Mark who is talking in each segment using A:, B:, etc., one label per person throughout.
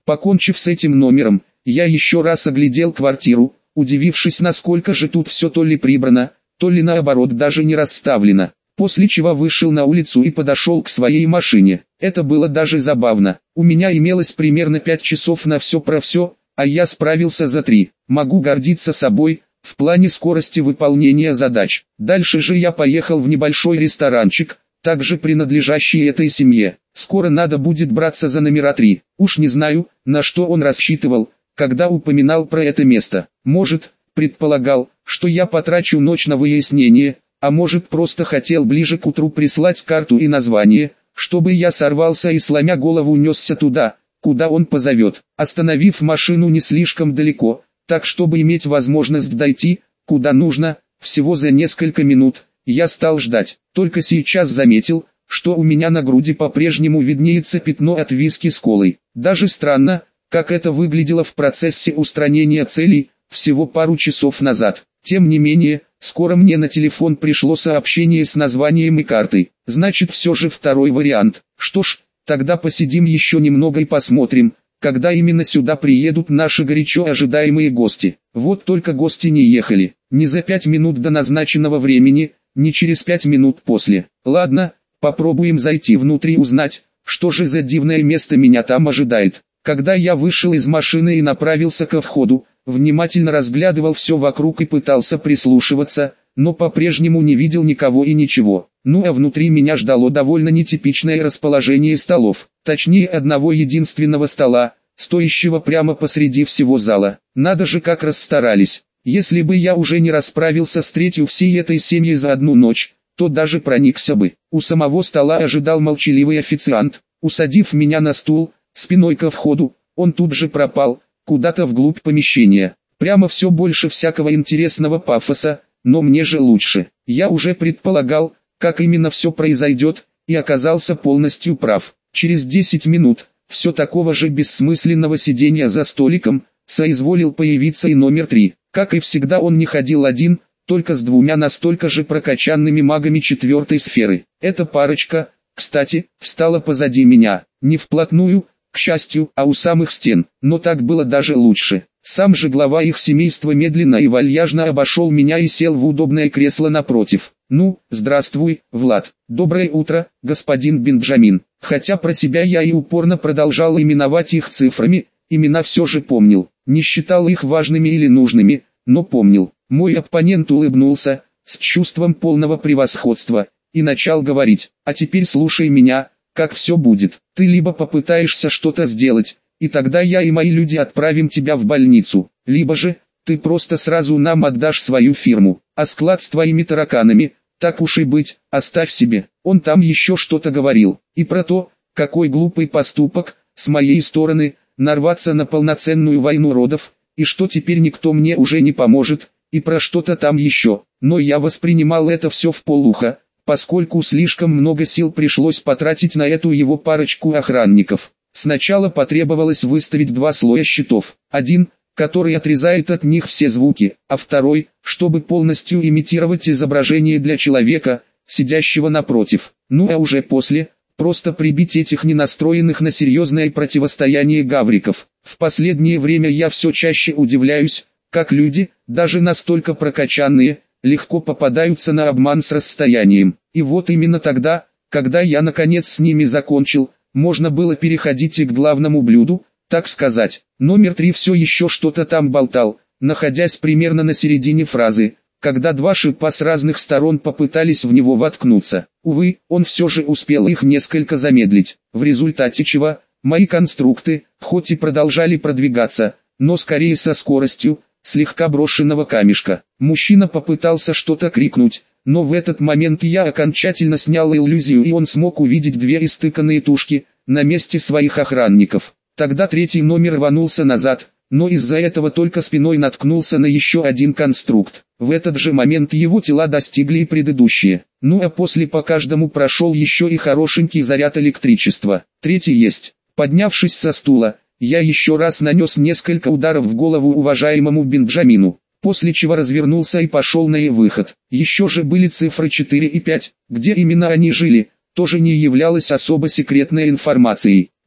A: Покончив с этим номером, я еще раз оглядел квартиру, удивившись, насколько же тут все то ли прибрано, то ли наоборот даже не расставлено. После чего вышел на улицу и подошел к своей машине. Это было даже забавно. У меня имелось примерно 5 часов на все про все, а я справился за 3. Могу гордиться собой, в плане скорости выполнения задач. Дальше же я поехал в небольшой ресторанчик, также принадлежащий этой семье. Скоро надо будет браться за номера 3. Уж не знаю, на что он рассчитывал, когда упоминал про это место. Может, предполагал, что я потрачу ночь на выяснение, а может просто хотел ближе к утру прислать карту и название, чтобы я сорвался и сломя голову несся туда, куда он позовет, остановив машину не слишком далеко, так чтобы иметь возможность дойти, куда нужно, всего за несколько минут. Я стал ждать, только сейчас заметил, что у меня на груди по-прежнему виднеется пятно от виски с колой. Даже странно, как это выглядело в процессе устранения целей, всего пару часов назад. Тем не менее, скоро мне на телефон пришло сообщение с названием и картой. Значит, все же второй вариант. Что ж, тогда посидим еще немного и посмотрим, когда именно сюда приедут наши горячо ожидаемые гости. Вот только гости не ехали, ни за 5 минут до назначенного времени, ни через 5 минут после. Ладно, попробуем зайти внутрь и узнать, что же за дивное место меня там ожидает. Когда я вышел из машины и направился ко входу, внимательно разглядывал все вокруг и пытался прислушиваться, но по-прежнему не видел никого и ничего. Ну а внутри меня ждало довольно нетипичное расположение столов, точнее одного единственного стола, стоящего прямо посреди всего зала. Надо же как расстарались. Если бы я уже не расправился с третью всей этой семьей за одну ночь, то даже проникся бы. У самого стола ожидал молчаливый официант. Усадив меня на стул, спиной ко входу, он тут же пропал, куда-то вглубь помещения. Прямо все больше всякого интересного пафоса, но мне же лучше. Я уже предполагал, как именно все произойдет, и оказался полностью прав. Через 10 минут, все такого же бессмысленного сидения за столиком, соизволил появиться и номер 3. Как и всегда, он не ходил один, только с двумя настолько же прокачанными магами 4-й сферы. Эта парочка, кстати, встала позади меня, не вплотную, к счастью, а у самых стен, но так было даже лучше. Сам же глава их семейства медленно и вальяжно обошел меня и сел в удобное кресло напротив. «Ну, здравствуй, Влад. Доброе утро, господин Бенджамин». Хотя про себя я и упорно продолжал именовать их цифрами, имена все же помнил. Не считал их важными или нужными, но помнил. Мой оппонент улыбнулся, с чувством полного превосходства, и начал говорить: «А теперь слушай меня, как все будет. Ты либо попытаешься что-то сделать, и тогда я и мои люди отправим тебя в больницу, либо же, ты просто сразу нам отдашь свою фирму, а склад с твоими тараканами, так уж и быть, оставь себе». Он там еще что-то говорил, и про то, какой глупый поступок, с моей стороны, нарваться на полноценную войну родов, и что теперь никто мне уже не поможет, и про что-то там еще. Но я воспринимал это все вполуха, поскольку слишком много сил пришлось потратить на эту его парочку охранников. Сначала потребовалось выставить 2 слоя щитов. Один, который отрезает от них все звуки, а второй, чтобы полностью имитировать изображение для человека, сидящего напротив. Ну а уже после, просто прибить этих ненастроенных на серьезное противостояние гавриков. В последнее время я все чаще удивляюсь, как люди, даже настолько прокачанные, легко попадаются на обман с расстоянием. И вот именно тогда, когда я наконец с ними закончил, можно было переходить и к главному блюду, так сказать. Номер 3 все еще что-то там болтал, находясь примерно на середине фразы, когда 2 шипа с разных сторон попытались в него воткнуться. Увы, он все же успел их несколько замедлить, в результате чего мои конструкты, хоть и продолжали продвигаться, но скорее со скоростью слегка брошенного камешка. Мужчина попытался что-то крикнуть, но в этот момент я окончательно снял иллюзию, и он смог увидеть 2 истыканные тушки на месте своих охранников. Тогда 3-й номер рванулся назад, но из-за этого только спиной наткнулся на еще один конструкт. В этот же момент его тела достигли и предыдущие. Ну а после по каждому прошел еще и хорошенький заряд электричества. 3-й есть. Поднявшись со стула, я еще раз нанес несколько ударов в голову уважаемому Бенджамину, после чего развернулся и пошел на выход. Еще же были цифры 4 и 5, где именно они жили, тоже не являлось особо секретной информацией.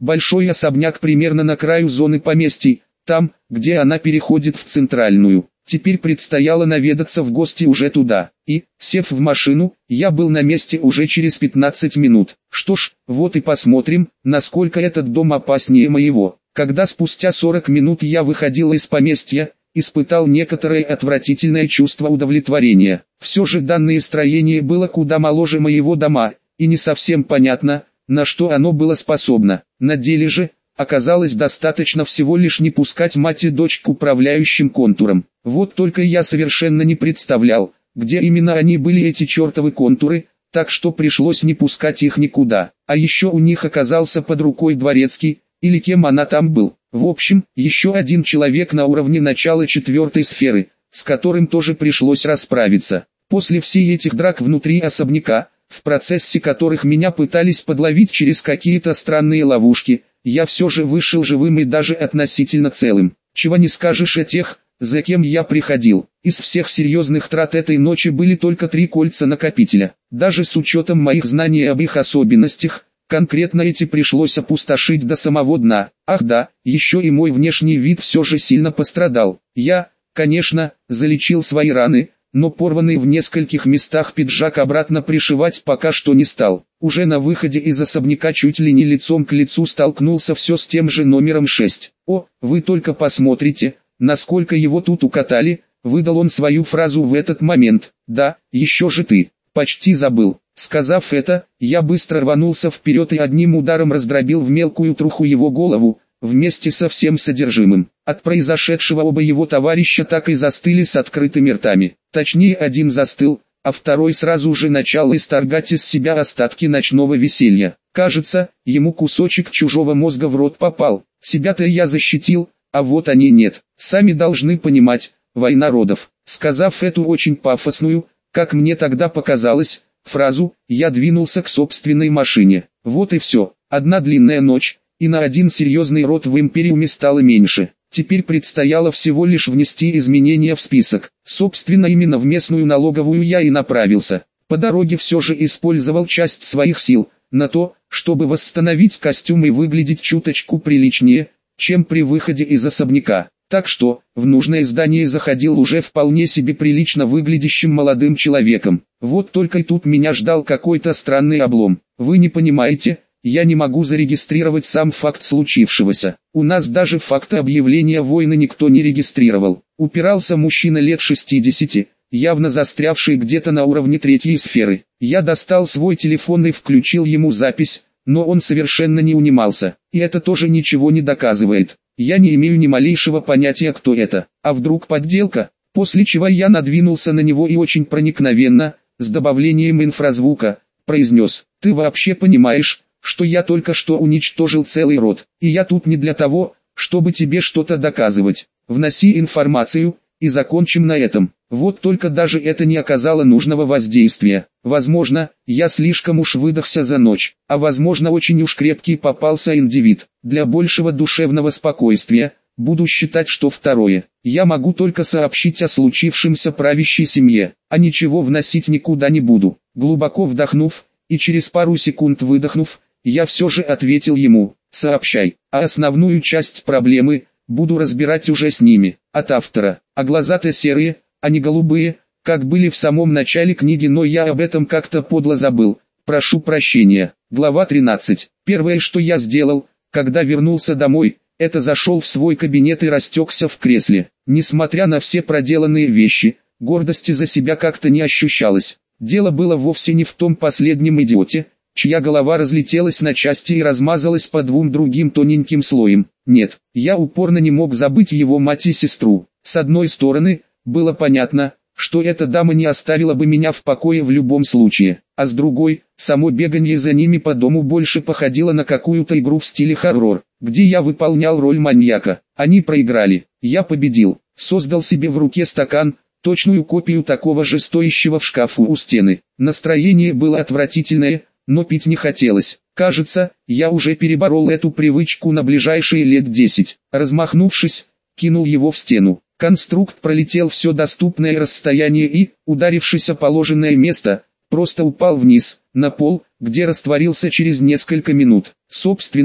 A: Большой особняк примерно на краю зоны поместий, там, где она переходит в центральную. Теперь предстояло наведаться в гости уже туда. И, сев в машину, я был на месте уже через 15 минут. Что ж, вот и посмотрим, насколько этот дом опаснее моего. Когда спустя 40 минут я выходил из поместья, испытал некоторое отвратительное чувство удовлетворения. Все же данное строение было куда моложе моего дома, и не совсем понятно, на что оно было способно. На деле же, оказалось достаточно всего лишь не пускать мать и дочь к управляющим контурам. Вот только я совершенно не представлял, где именно они были, эти чертовы контуры, так что пришлось не пускать их никуда. А еще у них оказался под рукой дворецкий, или кем она там был. В общем, еще один человек на уровне начала 4-й сферы, с которым тоже пришлось расправиться. После всех этих драк внутри особняка, в процессе которых меня пытались подловить через какие-то странные ловушки, я все же вышел живым и даже относительно целым. Чего не скажешь о тех, за кем я приходил. Из всех серьезных трат этой ночи были только 3 кольца накопителя. Даже с учетом моих знаний об их особенностях, конкретно эти пришлось опустошить до самого дна. Ах да, еще и мой внешний вид все же сильно пострадал. Я, конечно, залечил свои раны, но порванный в нескольких местах пиджак обратно пришивать пока что не стал. Уже на выходе из особняка чуть ли не лицом к лицу столкнулся все с тем же номером 6. «О, вы только посмотрите, насколько его тут укатали», — выдал он свою фразу в этот момент. «Да, еще же ты, почти забыл». Сказав это, я быстро рванулся вперед и одним ударом раздробил в мелкую труху его голову, вместе со всем содержимым. От произошедшего оба его товарища так и застыли с открытыми ртами. Точнее, один застыл, а второй сразу же начал исторгать из себя остатки ночного веселья. Кажется, ему кусочек чужого мозга в рот попал. Себя-то я защитил, а вот они нет. Сами должны понимать, война родов. Сказав эту очень пафосную, как мне тогда показалось, фразу, я двинулся к собственной машине. Вот и все. Одна длинная ночь, и на один серьезный род в Империуме стало меньше. Теперь предстояло всего лишь внести изменения в список. Собственно, именно в местную налоговую я и направился. По дороге все же использовал часть своих сил на то, чтобы восстановить костюм и выглядеть чуточку приличнее, чем при выходе из особняка. Так что, в нужное здание заходил уже вполне себе прилично выглядящим молодым человеком. Вот только и тут меня ждал какой-то странный облом. Вы не понимаете, я не могу зарегистрировать сам факт случившегося. У нас даже факта объявления войны никто не регистрировал. Упирался мужчина лет 60, явно застрявший где-то на уровне 3-й сферы. Я достал свой телефон и включил ему запись, но он совершенно не унимался. И это тоже ничего не доказывает. Я не имею ни малейшего понятия, кто это. А вдруг подделка? После чего я надвинулся на него и очень проникновенно, с добавлением инфразвука, произнес: «Ты вообще понимаешь, что я только что уничтожил целый род, и я тут не для того, чтобы тебе что-то доказывать. Вноси информацию, и закончим на этом». Вот только даже это не оказало нужного воздействия. Возможно, я слишком уж выдохся за ночь, а возможно очень уж крепкий попался индивид. Для большего душевного спокойствия, буду считать, что второе. Я могу только сообщить о случившемся правящей семье, а ничего вносить никуда не буду. Глубоко вдохнув, и через пару секунд выдохнув, я все же ответил ему: «Сообщай, а основную часть проблемы буду разбирать уже с ними». От автора. А глаза-то серые, а не голубые, как были в самом начале книги, но я об этом как-то подло забыл. Прошу прощения. Глава 13. Первое, что я сделал, когда вернулся домой, это зашел в свой кабинет и растекся в кресле. Несмотря на все проделанные вещи, гордости за себя как-то не ощущалось. Дело было вовсе не в том последнем идиоте, чья голова разлетелась на части и размазалась по 2 другим тоненьким слоям. Нет, я упорно не мог забыть его мать и сестру. С одной стороны, было понятно, что эта дама не оставила бы меня в покое в любом случае, а с другой, само беганье за ними по дому больше походило на какую-то игру в стиле хоррор, где я выполнял роль маньяка. Они проиграли, я победил, создал себе в руке стакан, точную копию такого же стоящего в шкафу у стены. Настроение было отвратительное, но пить не хотелось. Кажется, я уже переборол эту привычку на ближайшие лет 10. Размахнувшись, кинул его в стену. Конструкт пролетел все доступное расстояние и, ударившись о положенное место, просто упал вниз, на пол, где растворился через несколько минут. Собственно,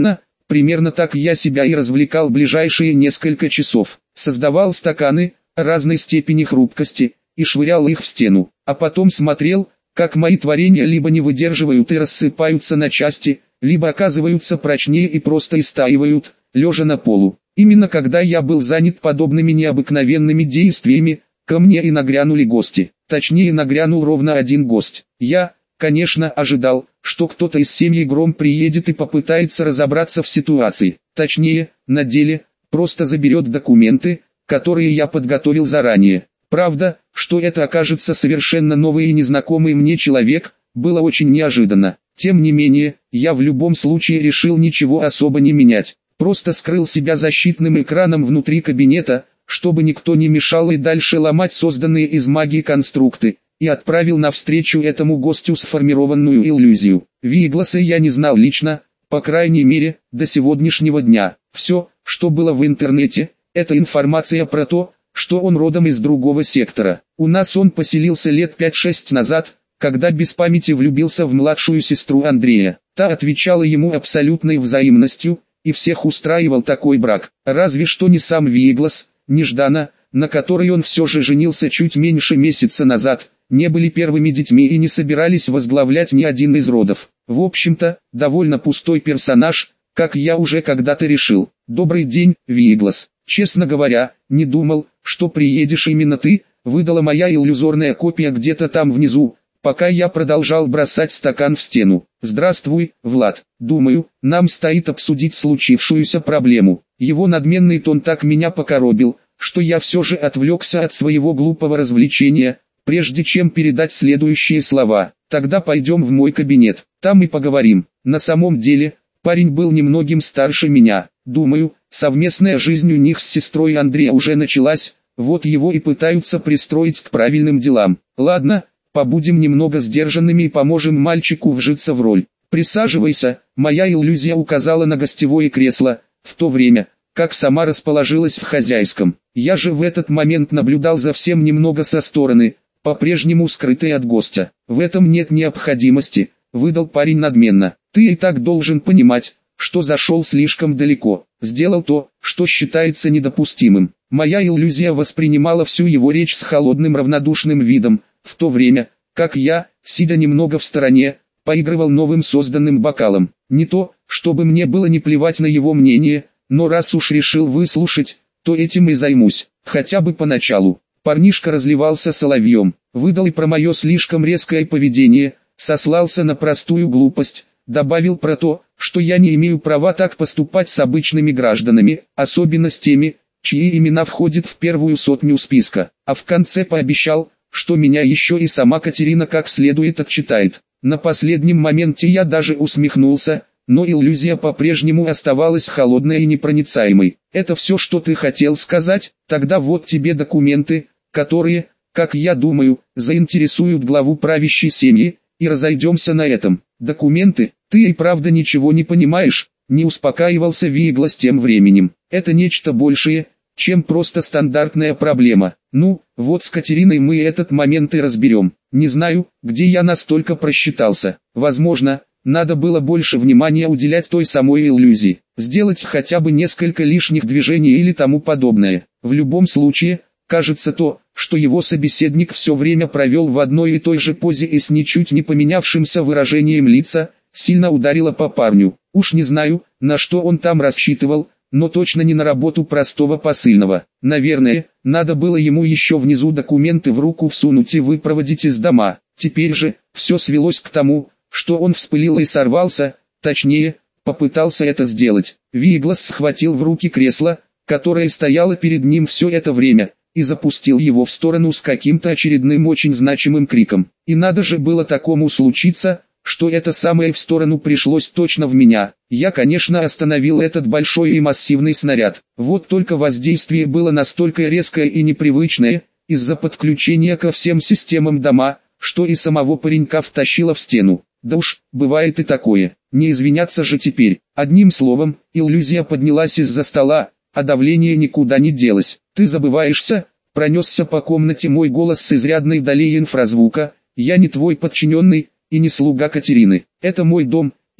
A: Примерно так я себя и развлекал ближайшие несколько часов. Создавал стаканы разной степени хрупкости и швырял их в стену, а потом смотрел, как мои творения либо не выдерживают и рассыпаются на части, либо оказываются прочнее и просто истаивают, лежа на полу. Именно когда я был занят подобными необыкновенными действиями, ко мне и нагрянули гости. Точнее, нагрянул ровно один гость. Я, конечно, ожидал, что кто-то из семьи Гром приедет и попытается разобраться в ситуации. Точнее, на деле, просто заберет документы, которые я подготовил заранее. Правда, что это окажется совершенно новый и незнакомый мне человек, было очень неожиданно. Тем не менее, я в любом случае решил ничего особо не менять. Просто скрыл себя защитным экраном внутри кабинета, чтобы никто не мешал и дальше ломать созданные из магии конструкты, и отправил навстречу этому гостю сформированную иллюзию. Вигласа я не знал лично, по крайней мере, до сегодняшнего дня. Все, что было в интернете, это информация про то, что он родом из другого сектора. У нас он поселился лет 5-6 назад, когда без памяти влюбился в младшую сестру Андрея. Та отвечала ему абсолютной взаимностью, и всех устраивал такой брак. Разве что не сам Виглас, Неждана, на которой он все же женился чуть меньше месяца назад, не были первыми детьми и не собирались возглавлять ни один из родов. В общем-то, довольно пустой персонаж, как я уже когда-то решил. «Добрый день, Виглас. Честно говоря, не думал, что приедешь именно ты», выдала моя иллюзорная копия где-то там внизу, пока я продолжал бросать стакан в стену. «Здравствуй, Влад. Думаю, нам стоит обсудить случившуюся проблему». Его надменный тон так меня покоробил, что я все же отвлекся от своего глупого развлечения, прежде чем передать следующие слова. «Тогда пойдем в мой кабинет, там и поговорим». На самом деле, парень был немногим старше меня. Думаю, совместная жизнь у них с сестрой Андрея уже началась, вот его и пытаются пристроить к правильным делам. Ладно, побудем немного сдержанными и поможем мальчику вжиться в роль. «Присаживайся», моя иллюзия указала на гостевое кресло, в то время, как сама расположилась в хозяйском. Я же в этот момент наблюдал за всем немного со стороны, по-прежнему скрытый от гостя. «В этом нет необходимости», выдал парень надменно. «Ты и так должен понимать, что зашел слишком далеко, сделал то, что считается недопустимым». Моя иллюзия воспринимала всю его речь с холодным равнодушным видом, в то время, как я, сидя немного в стороне, поигрывал новым созданным бокалом. Не то, чтобы мне было не плевать на его мнение, но раз уж решил выслушать, то этим и займусь, хотя бы поначалу. Парнишка разливался соловьем, выдал и про мое слишком резкое поведение, сослался на простую глупость, добавил про то, что я не имею права так поступать с обычными гражданами, особенно с теми, чьи имена входят в первую сотню списка, а в конце пообещал, что меня еще и сама Катерина как следует отчитает. На последнем моменте я даже усмехнулся, но иллюзия по-прежнему оставалась холодной и непроницаемой. «Это все, что ты хотел сказать? Тогда вот тебе документы, которые, как я думаю, заинтересуют главу правящей семьи, и разойдемся на этом». «Документы? Ты и правда ничего не понимаешь?» Не успокаивался Виглас тем временем. «Это нечто большее, чем просто стандартная проблема. Ну, вот с Катериной мы этот момент и разберем. Не знаю, где я настолько просчитался. Возможно, надо было больше внимания уделять той самой иллюзии, сделать хотя бы несколько лишних движений или тому подобное. В любом случае, кажется то, что его собеседник все время провел в одной и той же позе и с ничуть не поменявшимся выражением лица, сильно ударило по парню. Уж не знаю, на что он там рассчитывал, но точно не на работу простого посыльного. Наверное, надо было ему еще внизу документы в руку всунуть и выпроводить из дома. Теперь же, все свелось к тому, что он вспылил и сорвался, точнее, попытался это сделать. Виглас схватил в руки кресло, которое стояло перед ним все это время, и запустил его в сторону с каким-то очередным очень значимым криком. И надо же было такому случиться, что это самое в сторону пришлось точно в меня. Я, конечно, остановил этот большой и массивный снаряд. Вот только воздействие было настолько резкое и непривычное, из-за подключения ко всем системам дома, что и самого паренька втащило в стену. Да уж, бывает и такое. Не извиняться же теперь. Одним словом, иллюзия поднялась из-за стола, а давление никуда не делось. «Ты забываешься?» — пронесся по комнате мой голос с изрядной долей инфразвука. «Я не твой подчиненный и не слуга Катерины. Это мой дом,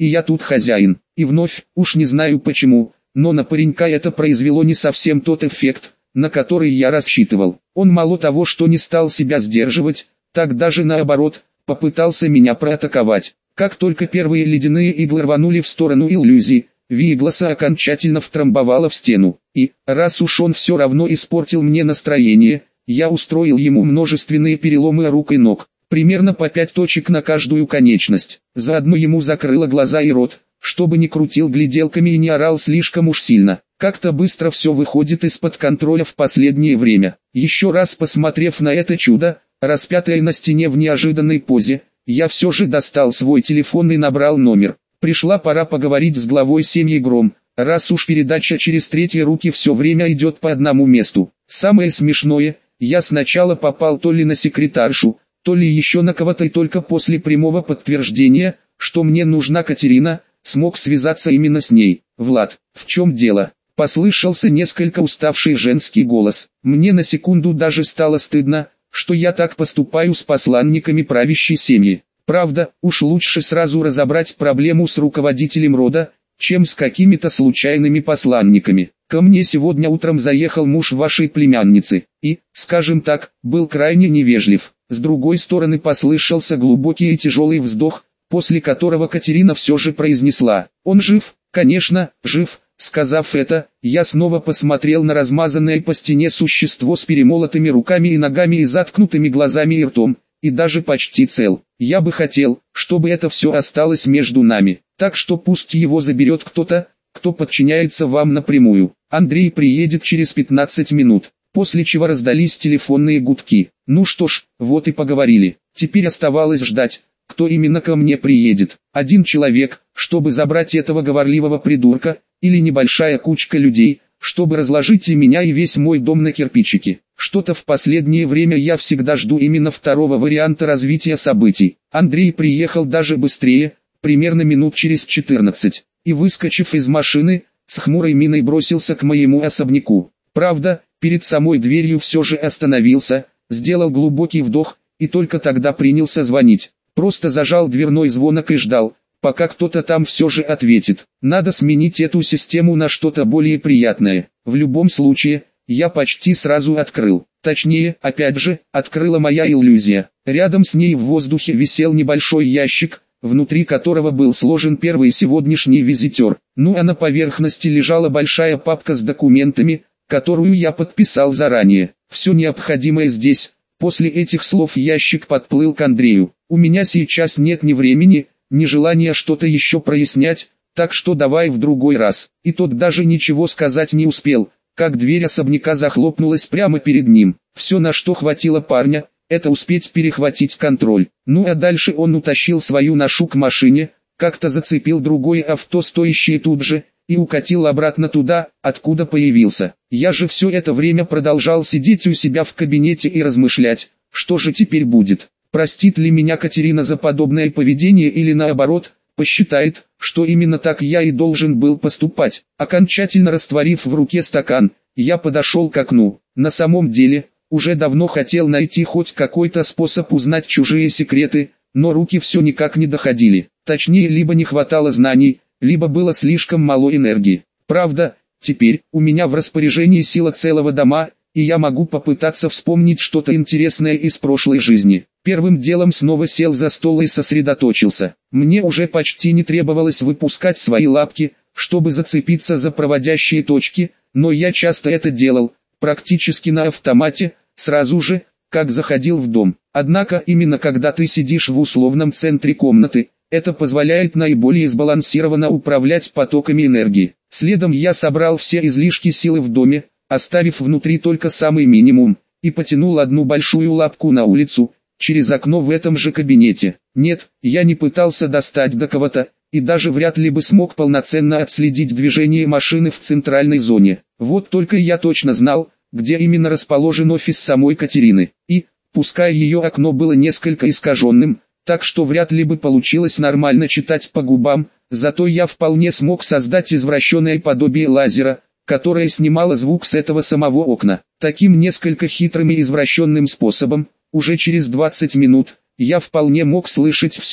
A: и я тут хозяин. И вновь, уж не знаю почему, но на паренька это произвело не совсем тот эффект, на который я рассчитывал. Он мало того, что не стал себя сдерживать, так даже наоборот, попытался меня проатаковать. Как только первые ледяные иглы рванули в сторону иллюзии, Вигласа окончательно втрамбовало в стену. И, раз уж он все равно испортил мне настроение, я устроил ему множественные переломы рук и ног, примерно по 5 точек на каждую конечность. Заодно ему закрыло глаза и рот, чтобы не крутил гляделками и не орал слишком уж сильно. Как-то быстро все выходит из-под контроля в последнее время. Еще раз посмотрев на это чудо, распятое на стене в неожиданной позе, я все же достал свой телефон и набрал номер. Пришла пора поговорить с главой семьи Гром, раз уж передача через третьи руки все время идет по одному месту. Самое смешное, я сначала попал то ли на секретаршу, то ли еще на кого-то, и только после прямого подтверждения, что мне нужна Катерина, смог связаться именно с ней. «Влад, в чем дело?» — послышался несколько уставший женский голос. Мне на секунду даже стало стыдно, что я так поступаю с посланниками правящей семьи. Правда, уж лучше сразу разобрать проблему с руководителем рода, чем с какими-то случайными посланниками. Ко мне сегодня утром заехал муж вашей племянницы, и, скажем так, был крайне невежлив. С другой стороны послышался глубокий и тяжелый вздох, после которого Катерина все же произнесла: «Он жив?» «Конечно, жив». Сказав это, я снова посмотрел на размазанное по стене существо с перемолотыми руками и ногами и заткнутыми глазами и ртом, и даже почти цел. Я бы хотел, чтобы это все осталось между нами, так что пусть его заберет кто-то, кто подчиняется вам напрямую. Андрей приедет через 15 минут, после чего раздались телефонные гудки. Ну что ж, вот и поговорили. Теперь оставалось ждать, кто именно ко мне приедет. Один человек, чтобы забрать этого говорливого придурка, или небольшая кучка людей, чтобы разложить и меня, и весь мой дом на кирпичики. Что-то в последнее время я всегда жду именно второго варианта развития событий. Андрей приехал даже быстрее, примерно минут через 14, и, выскочив из машины, с хмурой миной бросился к моему особняку. Правда, перед самой дверью все же остановился, сделал глубокий вдох, и только тогда принялся звонить. Просто зажал дверной звонок и ждал, пока кто-то там все же ответит. Надо сменить эту систему на что-то более приятное. В любом случае, я почти сразу открыл. Точнее, опять же, открыла моя иллюзия. Рядом с ней в воздухе висел небольшой ящик, внутри которого был сложен первый сегодняшний визитер. Ну а на поверхности лежала большая папка с документами, которую я подписал заранее. Все необходимое здесь. После этих слов ящик подплыл к Андрею. У меня сейчас нет ни времени, ни желания что-то еще прояснять, так что давай в другой раз. И тот даже ничего сказать не успел, как дверь особняка захлопнулась прямо перед ним. Все, на что хватило парня, это успеть перехватить контроль. Ну а дальше он утащил свою ношу к машине, как-то зацепил другое авто, стоящее тут же, и укатил обратно туда, откуда появился. Я же все это время продолжал сидеть у себя в кабинете и размышлять, что же теперь будет. Простит ли меня Катерина за подобное поведение или наоборот, посчитает, что именно так я и должен был поступать. Окончательно растворив в руке стакан, я подошел к окну. На самом деле, уже давно хотел найти хоть какой-то способ узнать чужие секреты, но руки все никак не доходили. Точнее, либо не хватало знаний, либо было слишком мало энергии. Правда, теперь у меня в распоряжении сила целого дома, и я могу попытаться вспомнить что-то интересное из прошлой жизни. Первым делом снова сел за стол и сосредоточился. Мне уже почти не требовалось выпускать свои лапки, чтобы зацепиться за проводящие точки, но я часто это делал, практически на автомате, сразу же, как заходил в дом. Однако именно когда ты сидишь в условном центре комнаты, это позволяет наиболее сбалансированно управлять потоками энергии. Следом я собрал все излишки силы в доме, оставив внутри только самый минимум, и потянул одну большую лапку на улицу, через окно в этом же кабинете. Нет, я не пытался достать до кого-то, и даже вряд ли бы смог полноценно отследить движение машины в центральной зоне. Вот только я точно знал, где именно расположен офис самой Катерины, и, пускай ее окно было несколько искаженным, так что вряд ли бы получилось нормально читать по губам, зато я вполне смог создать извращенное подобие лазера, которое снимало звук с этого самого окна. Таким несколько хитрым и извращенным способом, уже через 20 минут, я вполне мог слышать все,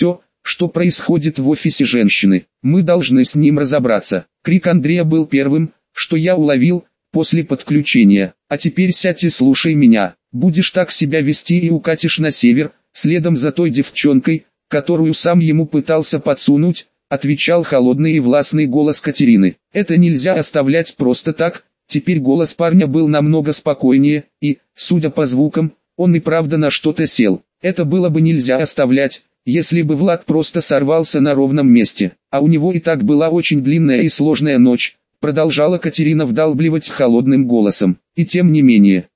A: что происходит в офисе женщины. Мы должны с ним разобраться. Крик Андрея был первым, что я уловил после подключения. А теперь сядь и слушай меня. Будешь так себя вести и укатишь на север, следом за той девчонкой, которую сам ему пытался подсунуть, отвечал холодный и властный голос Катерины. Это нельзя оставлять просто так. Теперь голос парня был намного спокойнее, и, судя по звукам, он и правда на что-то сел. Это было бы нельзя оставлять, если бы Влад просто сорвался на ровном месте. А у него и так была очень длинная и сложная ночь, продолжала Катерина вдалбливать холодным голосом. И тем не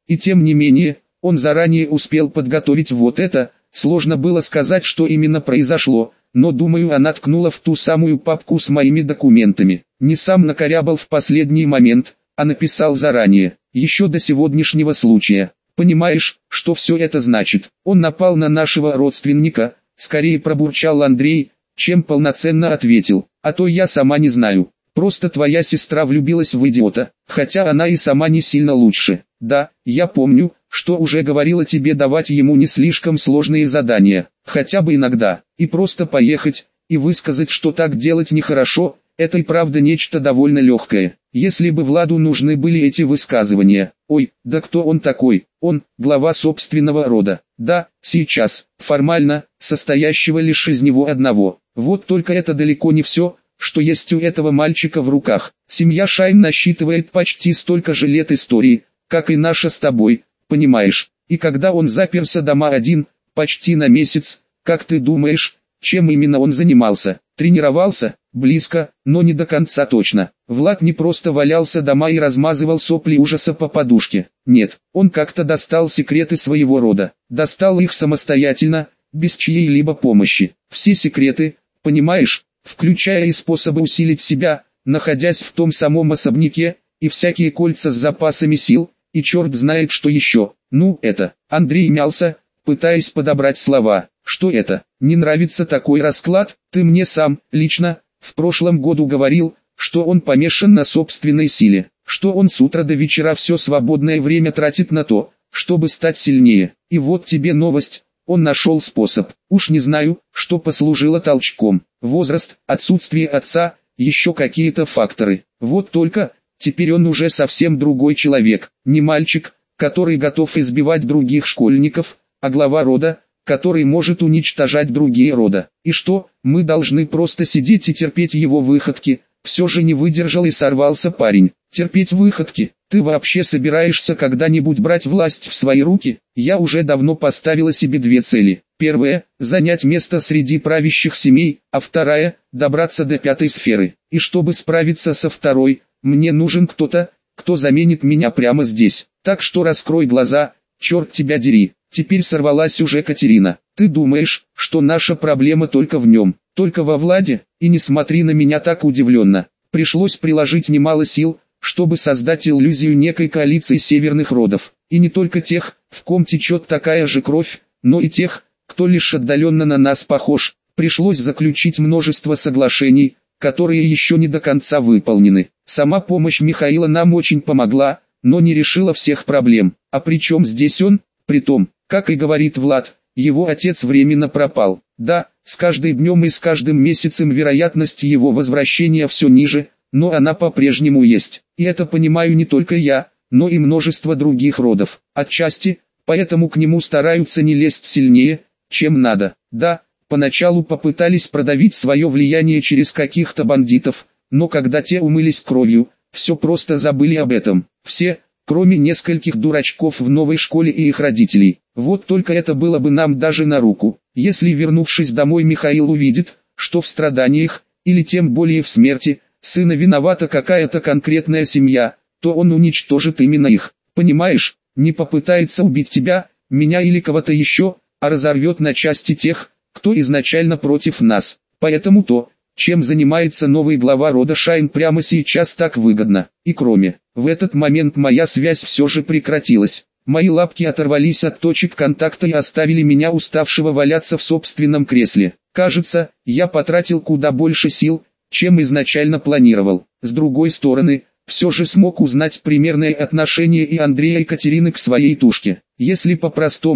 A: менее, он заранее успел подготовить вот это. Сложно было сказать, что именно произошло, но думаю, она ткнула в ту самую папку с моими документами. Не сам накорябал в последний момент, а написал заранее, еще до сегодняшнего случая. Понимаешь, что все это значит? Он напал на нашего родственника, скорее пробурчал Андрей, чем полноценно ответил. А то я сама не знаю. Просто твоя сестра влюбилась в идиота, хотя она и сама не сильно лучше. Да, я помню, что уже говорила тебе давать ему не слишком сложные задания, хотя бы иногда, и просто поехать, и высказать, что так делать нехорошо. Это и правда нечто довольно легкое. Если бы Владу нужны были эти высказывания. Ой, да кто он такой? Он, глава собственного рода. Да, сейчас, формально, состоящего лишь из него одного. Вот только это далеко не все, что есть у этого мальчика в руках. Семья Шайн насчитывает почти столько же лет истории, как и наша с тобой, понимаешь? И когда он заперся дома один, почти на месяц, как ты думаешь, чем именно он занимался? Тренировался? Близко, но не до конца точно. Влад не просто валялся дома и размазывал сопли ужаса по подушке. Нет, он как-то достал секреты своего рода. Достал их самостоятельно, без чьей-либо помощи. Все секреты, понимаешь, включая и способы усилить себя, находясь в том самом особняке, и всякие кольца с запасами сил, и черт знает что еще. Ну это, Андрей мялся, пытаясь подобрать слова. Что это? Не нравится такой расклад? Ты мне сам, лично, в прошлом году говорил, что он помешан на собственной силе, что он с утра до вечера все свободное время тратит на то, чтобы стать сильнее. И вот тебе новость, он нашел способ. Уж не знаю, что послужило толчком. Возраст, отсутствие отца, еще какие-то факторы. Вот только, теперь он уже совсем другой человек. Не мальчик, который готов избивать других школьников, а глава рода, который может уничтожать другие рода. И что, мы должны просто сидеть и терпеть его выходки? Все же не выдержал и сорвался парень. Терпеть выходки? Ты вообще собираешься когда-нибудь брать власть в свои руки? Я уже давно поставила себе две цели. Первая – занять место среди правящих семей, а вторая – добраться до пятой сферы. И чтобы справиться со второй, мне нужен кто-то, кто заменит меня прямо здесь. Так что раскрой глаза, черт тебя дери. Теперь сорвалась уже Катерина. Ты думаешь, что наша проблема только в нем, только во Владе? И не смотри на меня так удивленно. Пришлось приложить немало сил, чтобы создать иллюзию некой коалиции северных родов. И не только тех, в ком течет такая же кровь, но и тех, кто лишь отдаленно на нас похож. Пришлось заключить множество соглашений, которые еще не до конца выполнены. Сама помощь Михаила нам очень помогла, но не решила всех проблем. А при чем здесь он? Притом, как и говорит Влад, его отец временно пропал. Да, с каждым днем и с каждым месяцем вероятность его возвращения все ниже, но она по-прежнему есть. И это понимаю не только я, но и множество других родов. Отчасти, поэтому к нему стараются не лезть сильнее, чем надо. Да, поначалу попытались продавить свое влияние через каких-то бандитов, но когда те умылись кровью, все просто забыли об этом. Все, кроме нескольких дурачков в новой школе и их родителей. Вот только это было бы нам даже на руку, если, вернувшись домой, Михаил увидит, что в страданиях, или тем более в смерти, сына виновата какая-то конкретная семья, то он уничтожит именно их. Понимаешь, не попытается убить тебя, меня или кого-то еще, а разорвет на части тех, кто изначально против нас. Поэтому то, чем занимается новый глава рода Шайн прямо сейчас, так выгодно. И кроме, в этот момент моя связь все же прекратилась. Мои лапки оторвались от точек контакта и оставили меня уставшего валяться в собственном кресле. Кажется, я потратил куда больше сил, чем изначально планировал. С другой стороны, все же смог узнать примерное отношение и Андрея и Катерины к своей тушке. Если по-простому,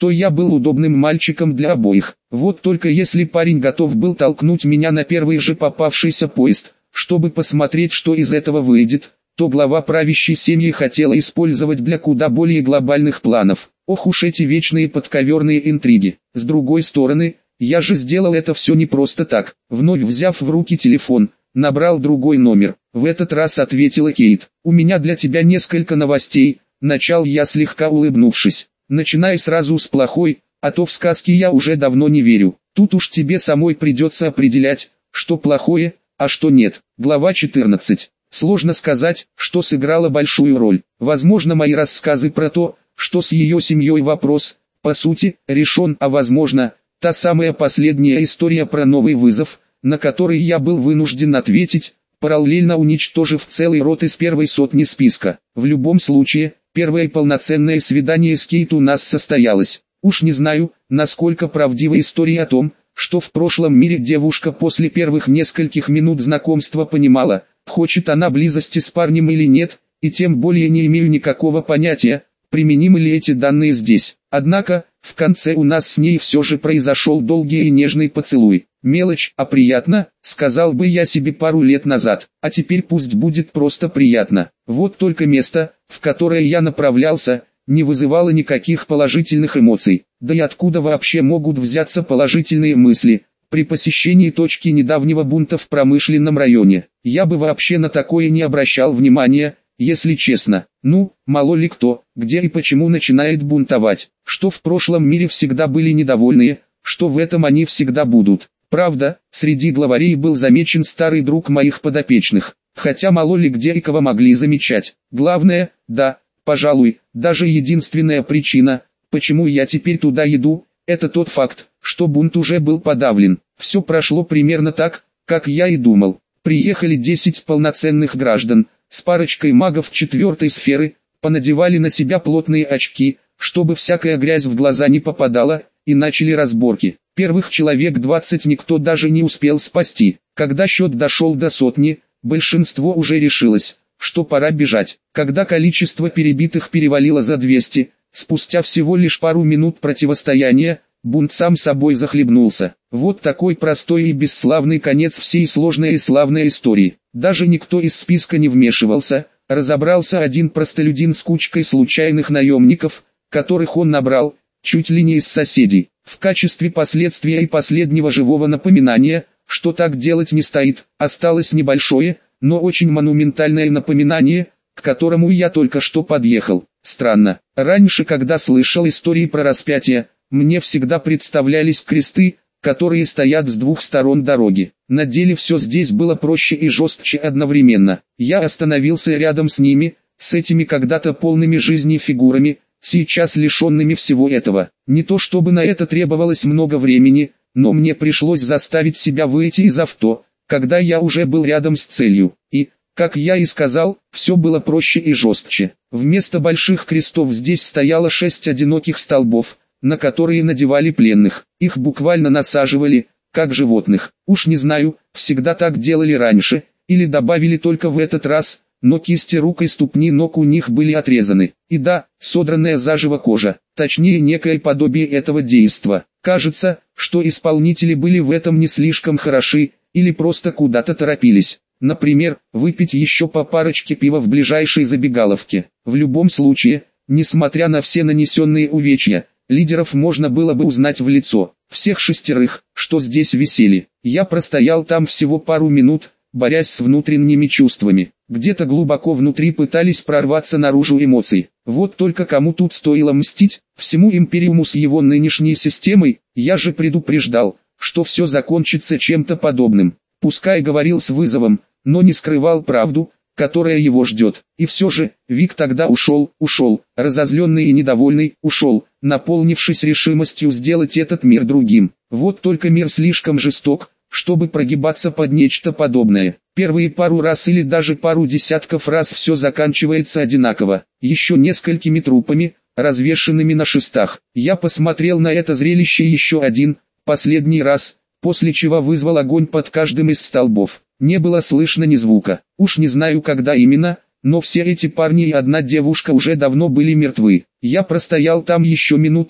A: то я был удобным мальчиком для обоих. Вот только если парень готов был толкнуть меня на первый же попавшийся поезд, чтобы посмотреть, что из этого выйдет, то глава правящей семьи хотела использовать для куда более глобальных планов. Ох уж эти вечные подковерные интриги. С другой стороны, я же сделал это все не просто так. Вновь взяв в руки телефон, набрал другой номер. В этот раз ответила Кейт. «У меня для тебя несколько новостей», — начал я, слегка улыбнувшись. «Начинай сразу с плохой, а то в сказки я уже давно не верю. Тут уж тебе самой придется определять, что плохое, а что нет». Глава 14. Сложно сказать, что сыграло большую роль. Возможно, мои рассказы про то, что с ее семьей вопрос, по сути, решен, а возможно, та самая последняя история про новый вызов, на который я был вынужден ответить, параллельно уничтожив целый род из первой сотни списка. В любом случае, первое полноценное свидание с Кейт у нас состоялось. Уж не знаю, насколько правдива история о том, что в прошлом мире девушка после первых нескольких минут знакомства понимала, хочет она близости с парнем или нет, и тем более не имею никакого понятия, применимы ли эти данные здесь. Однако, в конце у нас с ней все же произошел долгий и нежный поцелуй. Мелочь, а приятно, сказал бы я себе пару лет назад, а теперь пусть будет просто приятно. Вот только место, в которое я направлялся, не вызывало никаких положительных эмоций. Да и откуда вообще могут взяться положительные мысли при посещении точки недавнего бунта в промышленном районе? Я бы вообще на такое не обращал внимания, если честно. Ну, мало ли кто, где и почему начинает бунтовать. Что в прошлом мире всегда были недовольные, что в этом они всегда будут. Правда, среди главарей был замечен старый друг моих подопечных, хотя мало ли где и кого могли замечать. Главное, да, пожалуй, даже единственная причина, почему я теперь туда иду, это тот факт, что бунт уже был подавлен. Все прошло примерно так, как я и думал. Приехали 10 полноценных граждан, с парочкой магов четвертой сферы, понадевали на себя плотные очки, чтобы всякая грязь в глаза не попадала, и начали разборки. Первых человек 20 никто даже не успел спасти. Когда счет дошел до сотни, большинство уже решилось, что пора бежать. Когда количество перебитых перевалило за 200, спустя всего лишь пару минут противостояния, бунт сам собой захлебнулся. Вот такой простой и бесславный конец всей сложной и славной истории. Даже никто из списка не вмешивался, разобрался один простолюдин с кучкой случайных наемников, которых он набрал, чуть ли не из соседей. В качестве последствия и последнего живого напоминания, что так делать не стоит, осталось небольшое, но очень монументальное напоминание, к которому я только что подъехал. Странно, раньше, когда слышал истории про распятие, мне всегда представлялись кресты, которые стоят с двух сторон дороги. На деле все здесь было проще и жестче одновременно. Я остановился рядом с ними, с этими когда-то полными жизни фигурами, сейчас лишенными всего этого. Не то чтобы на это требовалось много времени, но мне пришлось заставить себя выйти из авто, когда я уже был рядом с целью. И, как я и сказал, все было проще и жестче. Вместо больших крестов здесь стояло 6 одиноких столбов, на которые надевали пленных. Их буквально насаживали, как животных. Уж не знаю, всегда так делали раньше, или добавили только в этот раз, но кисти рук и ступни ног у них были отрезаны. И да, содранная заживо кожа, точнее некое подобие этого действа. Кажется, что исполнители были в этом не слишком хороши, или просто куда-то торопились. Например, выпить еще по парочке пива в ближайшей забегаловке. В любом случае, несмотря на все нанесенные увечья, лидеров можно было бы узнать в лицо. Всех 6, что здесь висели. Я простоял там всего пару минут, борясь с внутренними чувствами. Где-то глубоко внутри пытались прорваться наружу эмоции. Вот только кому тут стоило мстить? Всему Империуму с его нынешней системой. Я же предупреждал, что все закончится чем-то подобным. Пускай говорил с вызовом, но не скрывал правду, которая его ждет. И все же, Вик тогда ушел, разозленный и недовольный, ушел, наполнившись решимостью сделать этот мир другим. Вот только мир слишком жесток, чтобы прогибаться под нечто подобное. Первые пару раз или даже пару десятков раз все заканчивается одинаково, еще несколькими трупами, развешанными на шестах. Я посмотрел на это зрелище еще один, последний раз, после чего вызвал огонь под каждым из столбов. Не было слышно ни звука. Уж не знаю когда именно, но все эти парни и одна девушка уже давно были мертвы. Я простоял там еще минут 5,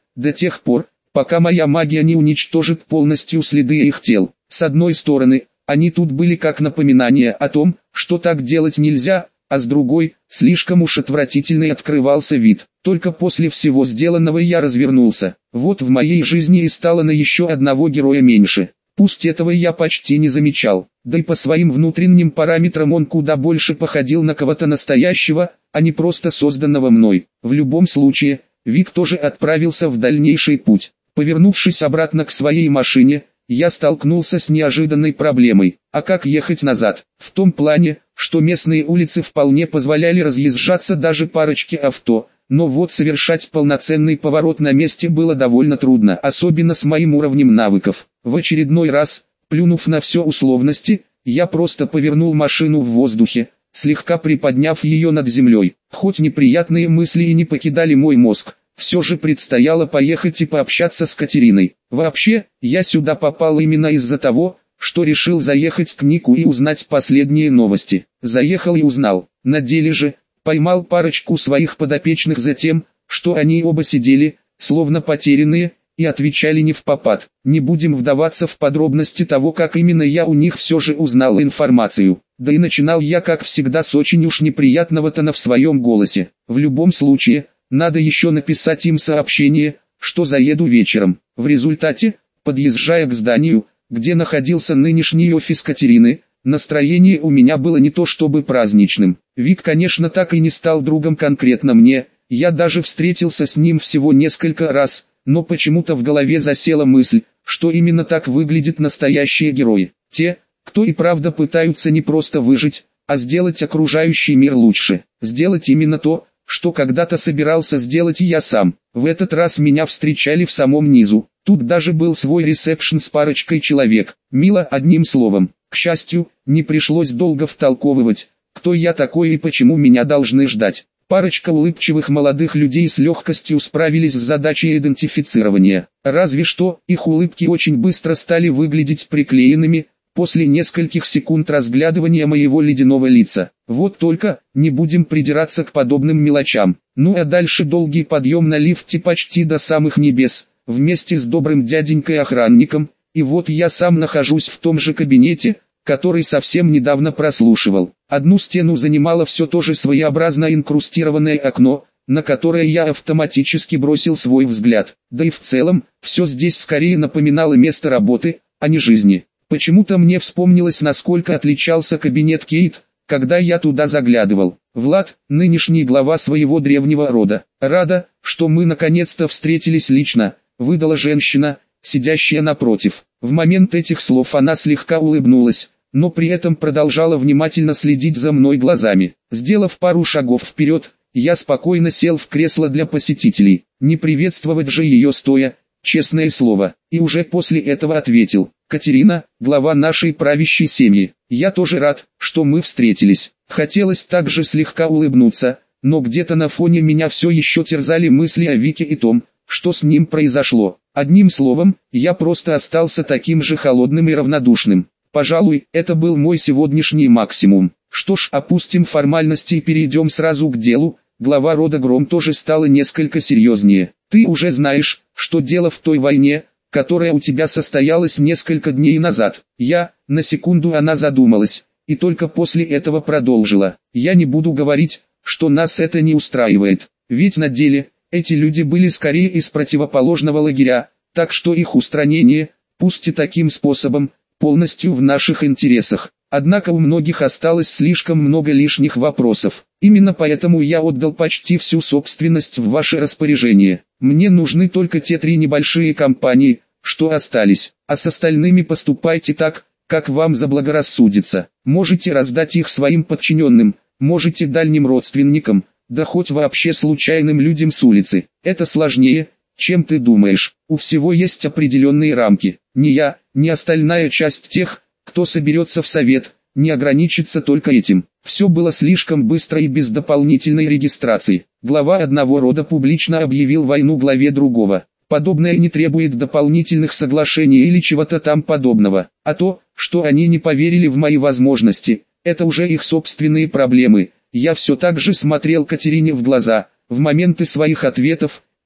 A: до тех пор, пока моя магия не уничтожит полностью следы их тел. С одной стороны, они тут были как напоминание о том, что так делать нельзя, а с другой, слишком уж отвратительный открывался вид. Только после всего сделанного я развернулся. Вот в моей жизни и стало на еще одного героя меньше. Пусть этого я почти не замечал, да и по своим внутренним параметрам он куда больше походил на кого-то настоящего, а не просто созданного мной. В любом случае, Вик тоже отправился в дальнейший путь. Повернувшись обратно к своей машине, я столкнулся с неожиданной проблемой. А как ехать назад? В том плане, что местные улицы вполне позволяли разъезжаться даже парочке авто, но вот совершать полноценный поворот на месте было довольно трудно, особенно с моим уровнем навыков. В очередной раз, плюнув на все условности, я просто повернул машину в воздухе, слегка приподняв ее над землей. Хоть неприятные мысли и не покидали мой мозг, все же предстояло поехать и пообщаться с Катериной. Вообще, я сюда попал именно из-за того, что решил заехать к Нику и узнать последние новости. Заехал и узнал. На деле же, поймал парочку своих подопечных за тем, что они оба сидели, словно потерянные, и отвечали не впопад. Не будем вдаваться в подробности того, как именно я у них все же узнал информацию. Да и начинал я, как всегда, с очень уж неприятного тона в своем голосе. В любом случае, надо еще написать им сообщение, что заеду вечером. В результате, подъезжая к зданию, где находился нынешний офис Катерины, настроение у меня было не то чтобы праздничным. Вик, конечно, так и не стал другом конкретно мне, я даже встретился с ним всего несколько раз, но почему-то в голове засела мысль, что именно так выглядят настоящие герои. Те, кто и правда пытаются не просто выжить, а сделать окружающий мир лучше. Сделать именно то, что когда-то собирался сделать и я сам. В этот раз меня встречали в самом низу. Тут даже был свой ресепшн с парочкой человек. Мило, одним словом. К счастью, не пришлось долго втолковывать, кто я такой и почему меня должны ждать. Парочка улыбчивых молодых людей с легкостью справились с задачей идентифицирования. Разве что, их улыбки очень быстро стали выглядеть приклеенными, после нескольких секунд разглядывания моего ледяного лица. Вот только, не будем придираться к подобным мелочам. Ну а дальше долгий подъем на лифте почти до самых небес, вместе с добрым дяденькой-охранником, и вот я сам нахожусь в том же кабинете, который совсем недавно прослушивал. Одну стену занимало все то же своеобразно инкрустированное окно, на которое я автоматически бросил свой взгляд. Да и в целом, все здесь скорее напоминало место работы, а не жизни. Почему-то мне вспомнилось, насколько отличался кабинет Кейт, когда я туда заглядывал. Влад, нынешний глава своего древнего рода. Рада, что мы наконец-то встретились лично, выдала женщина, сидящая напротив. В момент этих слов она слегка улыбнулась, но при этом продолжала внимательно следить за мной глазами. Сделав пару шагов вперед, я спокойно сел в кресло для посетителей. Не приветствовать же ее стоя, честное слово. И уже после этого ответил: «Катерина, глава нашей правящей семьи, я тоже рад, что мы встретились». Хотелось также слегка улыбнуться, но где-то на фоне меня все еще терзали мысли о Вике и том, что с ним произошло. Одним словом, я просто остался таким же холодным и равнодушным. Пожалуй, это был мой сегодняшний максимум. Что ж, опустим формальности и перейдем сразу к делу. Глава рода Гром тоже стало несколько серьезнее. Ты уже знаешь, что дело в той войне, которая у тебя состоялась несколько дней назад. На секунду она задумалась, и только после этого продолжила. Я не буду говорить, что нас это не устраивает, ведь на деле, эти люди были скорее из противоположного лагеря, так что их устранение, пусть и таким способом, полностью в наших интересах. Однако у многих осталось слишком много лишних вопросов. Именно поэтому я отдал почти всю собственность в ваше распоряжение. Мне нужны только те 3 небольшие компании, что остались, а с остальными поступайте так, как вам заблагорассудится. Можете раздать их своим подчиненным, можете дальним родственникам, да хоть вообще случайным людям с улицы. Это сложнее, чем ты думаешь. У всего есть определенные рамки. Ни я, ни остальная часть тех, кто соберется в совет, не ограничится только этим. Все было слишком быстро и без дополнительной регистрации. Глава одного рода публично объявил войну главе другого. Подобное не требует дополнительных соглашений или чего-то там подобного. А то, что они не поверили в мои возможности, это уже их собственные проблемы. Я все так же смотрел Катерине в глаза, в моменты своих ответов,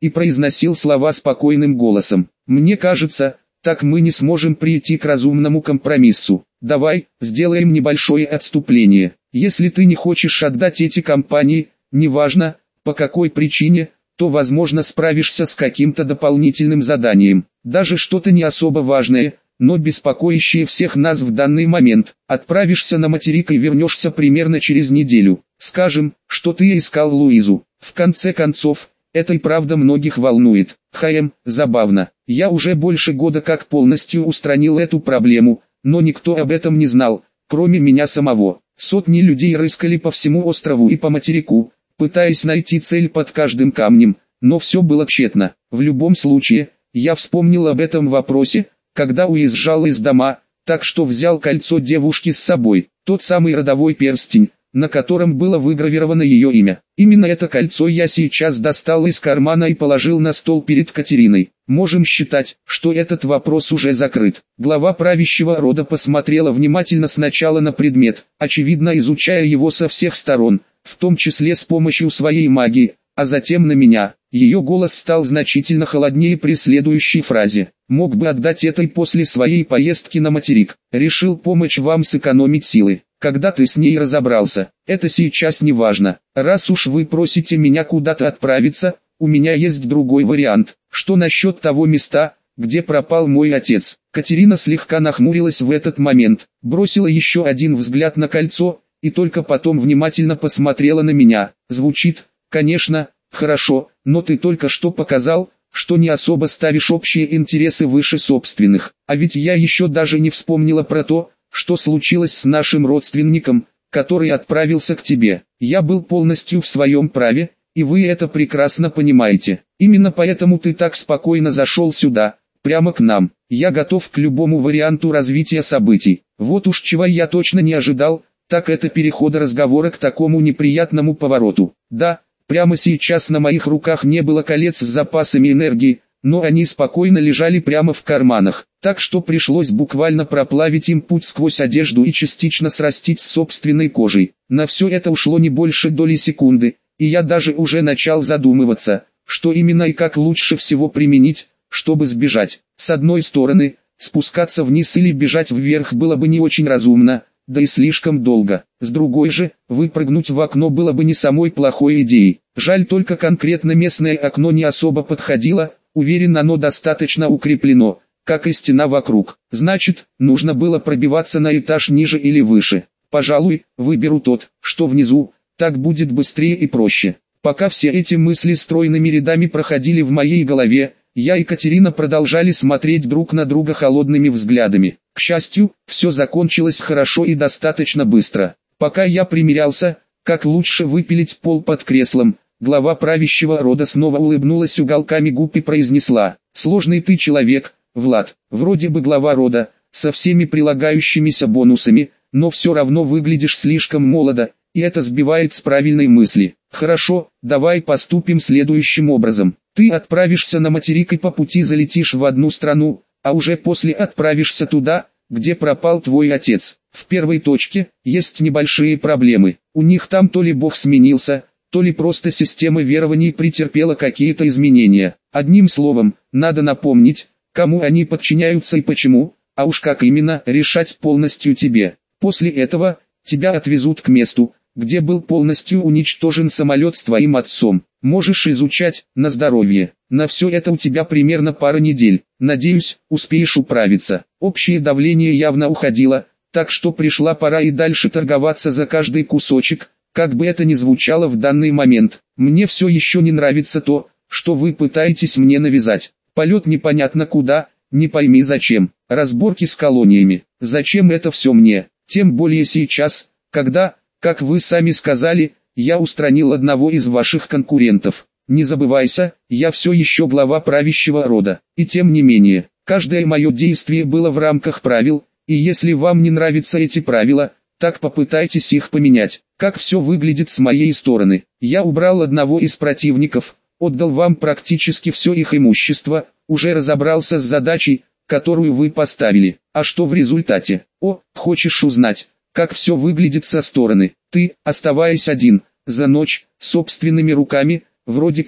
A: и произносил слова спокойным голосом. «Мне кажется, так мы не сможем прийти к разумному компромиссу. Давай, сделаем небольшое отступление. Если ты не хочешь отдать эти компании, неважно, по какой причине, то возможно справишься с каким-то дополнительным заданием. Даже что-то не особо важное, но беспокоящее всех нас в данный момент. Отправишься на материк и вернешься примерно через неделю. Скажем, что ты искал Луизу. В конце концов, это и правда многих волнует. Забавно. Я уже больше года как полностью устранил эту проблему, но никто об этом не знал, кроме меня самого. Сотни людей рыскали по всему острову и по материку, пытаясь найти цель под каждым камнем, но все было тщетно. В любом случае, я вспомнил об этом вопросе, когда уезжал из дома, так что взял кольцо девушки с собой, тот самый родовой перстень, на котором было выгравировано ее имя. Именно это кольцо я сейчас достал из кармана и положил на стол перед Катериной. Можем считать, что этот вопрос уже закрыт. Глава правящего рода посмотрела внимательно сначала на предмет, очевидно изучая его со всех сторон, в том числе с помощью своей магии, а затем на меня. Ее голос стал значительно холоднее при следующей фразе. «Мог бы отдать это и после своей поездки на материк. Решил помочь вам сэкономить силы. Когда ты с ней разобрался, это сейчас не важно. Раз уж вы просите меня куда-то отправиться, у меня есть другой вариант. Что насчет того места, где пропал мой отец?» Катерина слегка нахмурилась в этот момент, бросила еще один взгляд на кольцо, и только потом внимательно посмотрела на меня. «Звучит, конечно, хорошо, но ты только что показал, что не особо ставишь общие интересы выше собственных. А ведь я еще даже не вспомнила про то, что случилось с нашим родственником, который отправился к тебе. Я был полностью в своем праве, и вы это прекрасно понимаете. Именно поэтому ты так спокойно зашел сюда, прямо к нам. Я готов к любому варианту развития событий. Вот уж чего я точно не ожидал, так это перехода разговора к такому неприятному повороту. Да, прямо сейчас на моих руках не было колец с запасами энергии, но они спокойно лежали прямо в карманах, так что пришлось буквально проплавить им путь сквозь одежду и частично срастить с собственной кожей. На все это ушло не больше доли секунды, и я даже уже начал задумываться, что именно и как лучше всего применить, чтобы сбежать. С одной стороны, спускаться вниз или бежать вверх было бы не очень разумно, да и слишком долго. С другой же, выпрыгнуть в окно было бы не самой плохой идеей. Жаль только конкретно местное окно не особо подходило, уверен оно достаточно укреплено, как и стена вокруг. Значит, нужно было пробиваться на этаж ниже или выше. Пожалуй, выберу тот, что внизу, так будет быстрее и проще. Пока все эти мысли стройными рядами проходили в моей голове, я и Катерина продолжали смотреть друг на друга холодными взглядами. К счастью, все закончилось хорошо и достаточно быстро. Пока я примерялся, как лучше выпилить пол под креслом, глава правящего рода снова улыбнулась уголками губ и произнесла: «Сложный ты человек, Влад, вроде бы глава рода, со всеми прилагающимися бонусами, но все равно выглядишь слишком молодо, и это сбивает с правильной мысли. Хорошо, давай поступим следующим образом. Ты отправишься на материк и по пути залетишь в одну страну, а уже после отправишься туда, где пропал твой отец. В первой точке есть небольшие проблемы. У них там то ли бог сменился, то ли просто система верований претерпела какие-то изменения. Одним словом, надо напомнить, кому они подчиняются и почему, а уж как именно, решать полностью тебе. После этого тебя отвезут к месту, где был полностью уничтожен самолет с твоим отцом. Можешь изучать, на здоровье. На все это у тебя примерно пара недель. Надеюсь, успеешь управиться». Общее давление явно уходило, так что пришла пора и дальше торговаться за каждый кусочек, как бы это ни звучало в данный момент. «Мне все еще не нравится то, что вы пытаетесь мне навязать. Полет непонятно куда, не пойми зачем. Разборки с колониями. Зачем это все мне? Тем более сейчас, когда, как вы сами сказали, я устранил одного из ваших конкурентов. Не забывайся, я все еще глава правящего рода. И тем не менее, каждое мое действие было в рамках правил, и если вам не нравятся эти правила, так попытайтесь их поменять. Как все выглядит с моей стороны? Я убрал одного из противников, отдал вам практически все их имущество, уже разобрался с задачей, которую вы поставили. А что в результате? Хочешь узнать, как все выглядит со стороны? Ты, оставаясь один, за ночь, собственными руками, вроде как,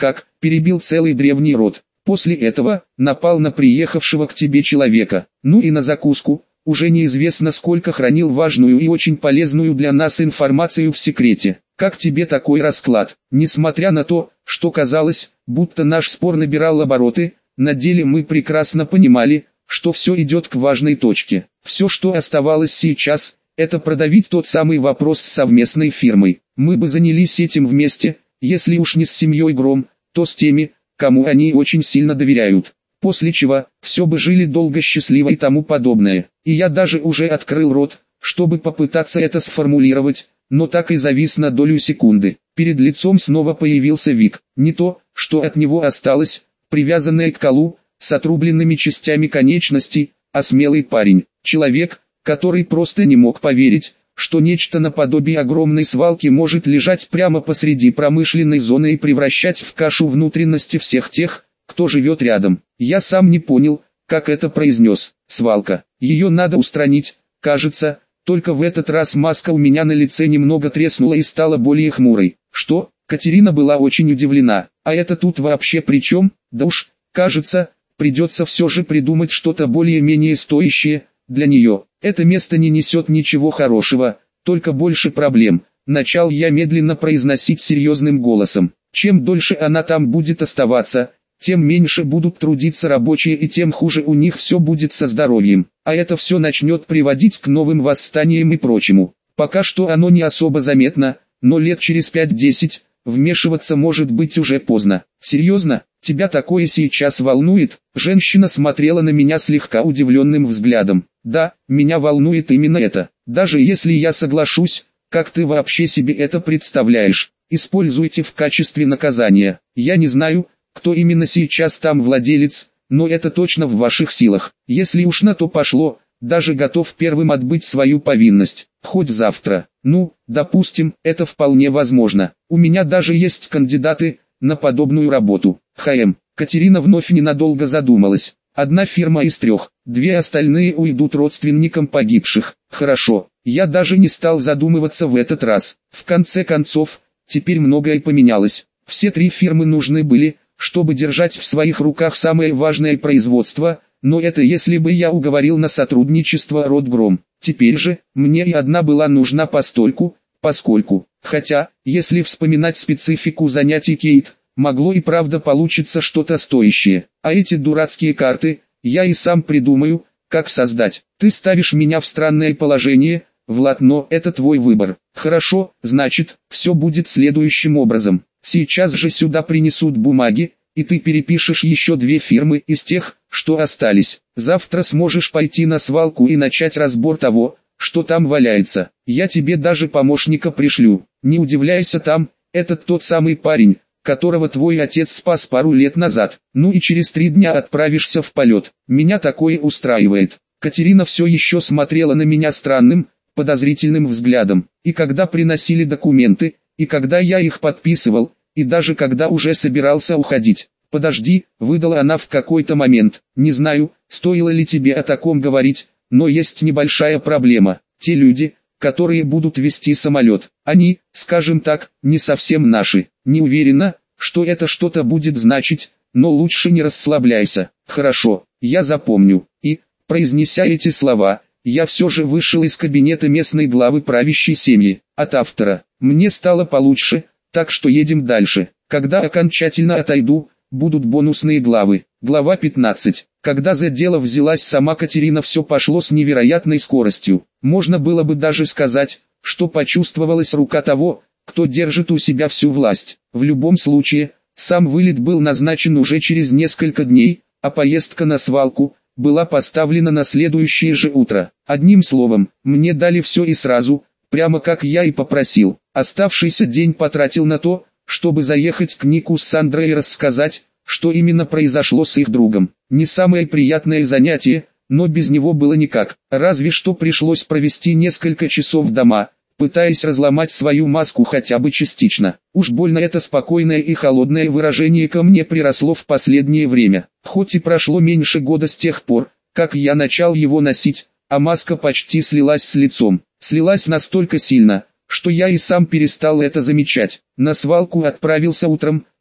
A: перебил целый древний род. После этого напал на приехавшего к тебе человека. Ну и на закуску, уже неизвестно сколько хранил важную и очень полезную для нас информацию в секрете. Как тебе такой расклад? Несмотря на то, что казалось, будто наш спор набирал обороты, на деле мы прекрасно понимали, что все идет к важной точке. Все, что оставалось сейчас, это продавить тот самый вопрос с совместной фирмой. Мы бы занялись этим вместе, если уж не с семьей Гром, то с теми, кому они очень сильно доверяют. После чего, все бы жили долго счастливо и тому подобное. И я даже уже открыл рот, чтобы попытаться это сформулировать, но так и завис на долю секунды. Перед лицом снова появился Вик. Не то, что от него осталось, привязанное к колу, с отрубленными частями конечностей, а смелый парень. Человек, который просто не мог поверить, что нечто наподобие огромной свалки может лежать прямо посреди промышленной зоны и превращать в кашу внутренности всех тех, кто живет рядом. Я сам не понял, как это произнес. Свалка. Ее надо устранить, кажется, только в этот раз маска у меня на лице немного треснула и стала более хмурой. Что? Катерина была очень удивлена. А это тут вообще при чем? Да уж, кажется, придется все же придумать что-то более-менее стоящее для нее. Это место не несет ничего хорошего, только больше проблем. Начал я медленно произносить серьезным голосом. Чем дольше она там будет оставаться, тем меньше будут трудиться рабочие и тем хуже у них все будет со здоровьем. А это все начнет приводить к новым восстаниям и прочему. Пока что оно не особо заметно, но лет через 5-10, вмешиваться может быть уже поздно. Серьезно? Тебя такое сейчас волнует? Женщина смотрела на меня слегка удивленным взглядом. Да, меня волнует именно это. Даже если я соглашусь, как ты вообще себе это представляешь? Используйте в качестве наказания. Я не знаю, кто именно сейчас там владелец, но это точно в ваших силах. Если уж на то пошло, даже готов первым отбыть свою повинность. Хоть завтра. Ну, допустим, это вполне возможно. У меня даже есть кандидаты на подобную работу. Катерина вновь ненадолго задумалась. Одна фирма из 3, 2 остальные уйдут родственникам погибших. Хорошо, я даже не стал задумываться в этот раз. В конце концов, теперь многое поменялось. Все 3 фирмы нужны были, чтобы держать в своих руках самое важное производство, но это если бы я уговорил на сотрудничество род Гром. Теперь же, мне и одна была нужна постольку, поскольку, хотя, если вспоминать специфику занятий Кейт, могло и правда получиться что-то стоящее. А эти дурацкие карты, я и сам придумаю, как создать. Ты ставишь меня в странное положение, Влад, но это твой выбор. Хорошо, значит, все будет следующим образом. Сейчас же сюда принесут бумаги, и ты перепишешь еще 2 фирмы из тех, что остались. Завтра сможешь пойти на свалку и начать разбор того, что там валяется. Я тебе даже помощника пришлю. Не удивляйся там, это тот самый парень, которого твой отец спас пару лет назад. Ну и через 3 дня отправишься в полет. Меня такое устраивает. Катерина все еще смотрела на меня странным, подозрительным взглядом. И когда приносили документы, и когда я их подписывал, и даже когда уже собирался уходить. Подожди, выдала она в какой-то момент. Не знаю, стоило ли тебе о таком говорить, но есть небольшая проблема. Те люди, которые будут вести самолет, они, скажем так, не совсем наши. Не уверена, что это что-то будет значить, но лучше не расслабляйся. Хорошо, я запомню. И, произнеся эти слова, я все же вышел из кабинета местной главы правящей семьи. От автора. Мне стало получше, так что едем дальше. Когда окончательно отойду, будут бонусные главы. Глава 15. Когда за дело взялась сама Катерина, все пошло с невероятной скоростью. Можно было бы даже сказать, что почувствовалась рука того, кто держит у себя всю власть. В любом случае, сам вылет был назначен уже через несколько дней, а поездка на свалку была поставлена на следующее же утро. Одним словом, мне дали все и сразу, прямо как я и попросил. Оставшийся день потратил на то, чтобы заехать к Нику с Сандрой и рассказать, что именно произошло с их другом. Не самое приятное занятие, но без него было никак. Разве что пришлось провести несколько часов дома, пытаясь разломать свою маску хотя бы частично. Уж больно это спокойное и холодное выражение ко мне приросло в последнее время. Хоть и прошло меньше года с тех пор, как я начал его носить, а маска почти слилась с лицом. Слилась настолько сильно, что я и сам перестал это замечать. На свалку отправился утром,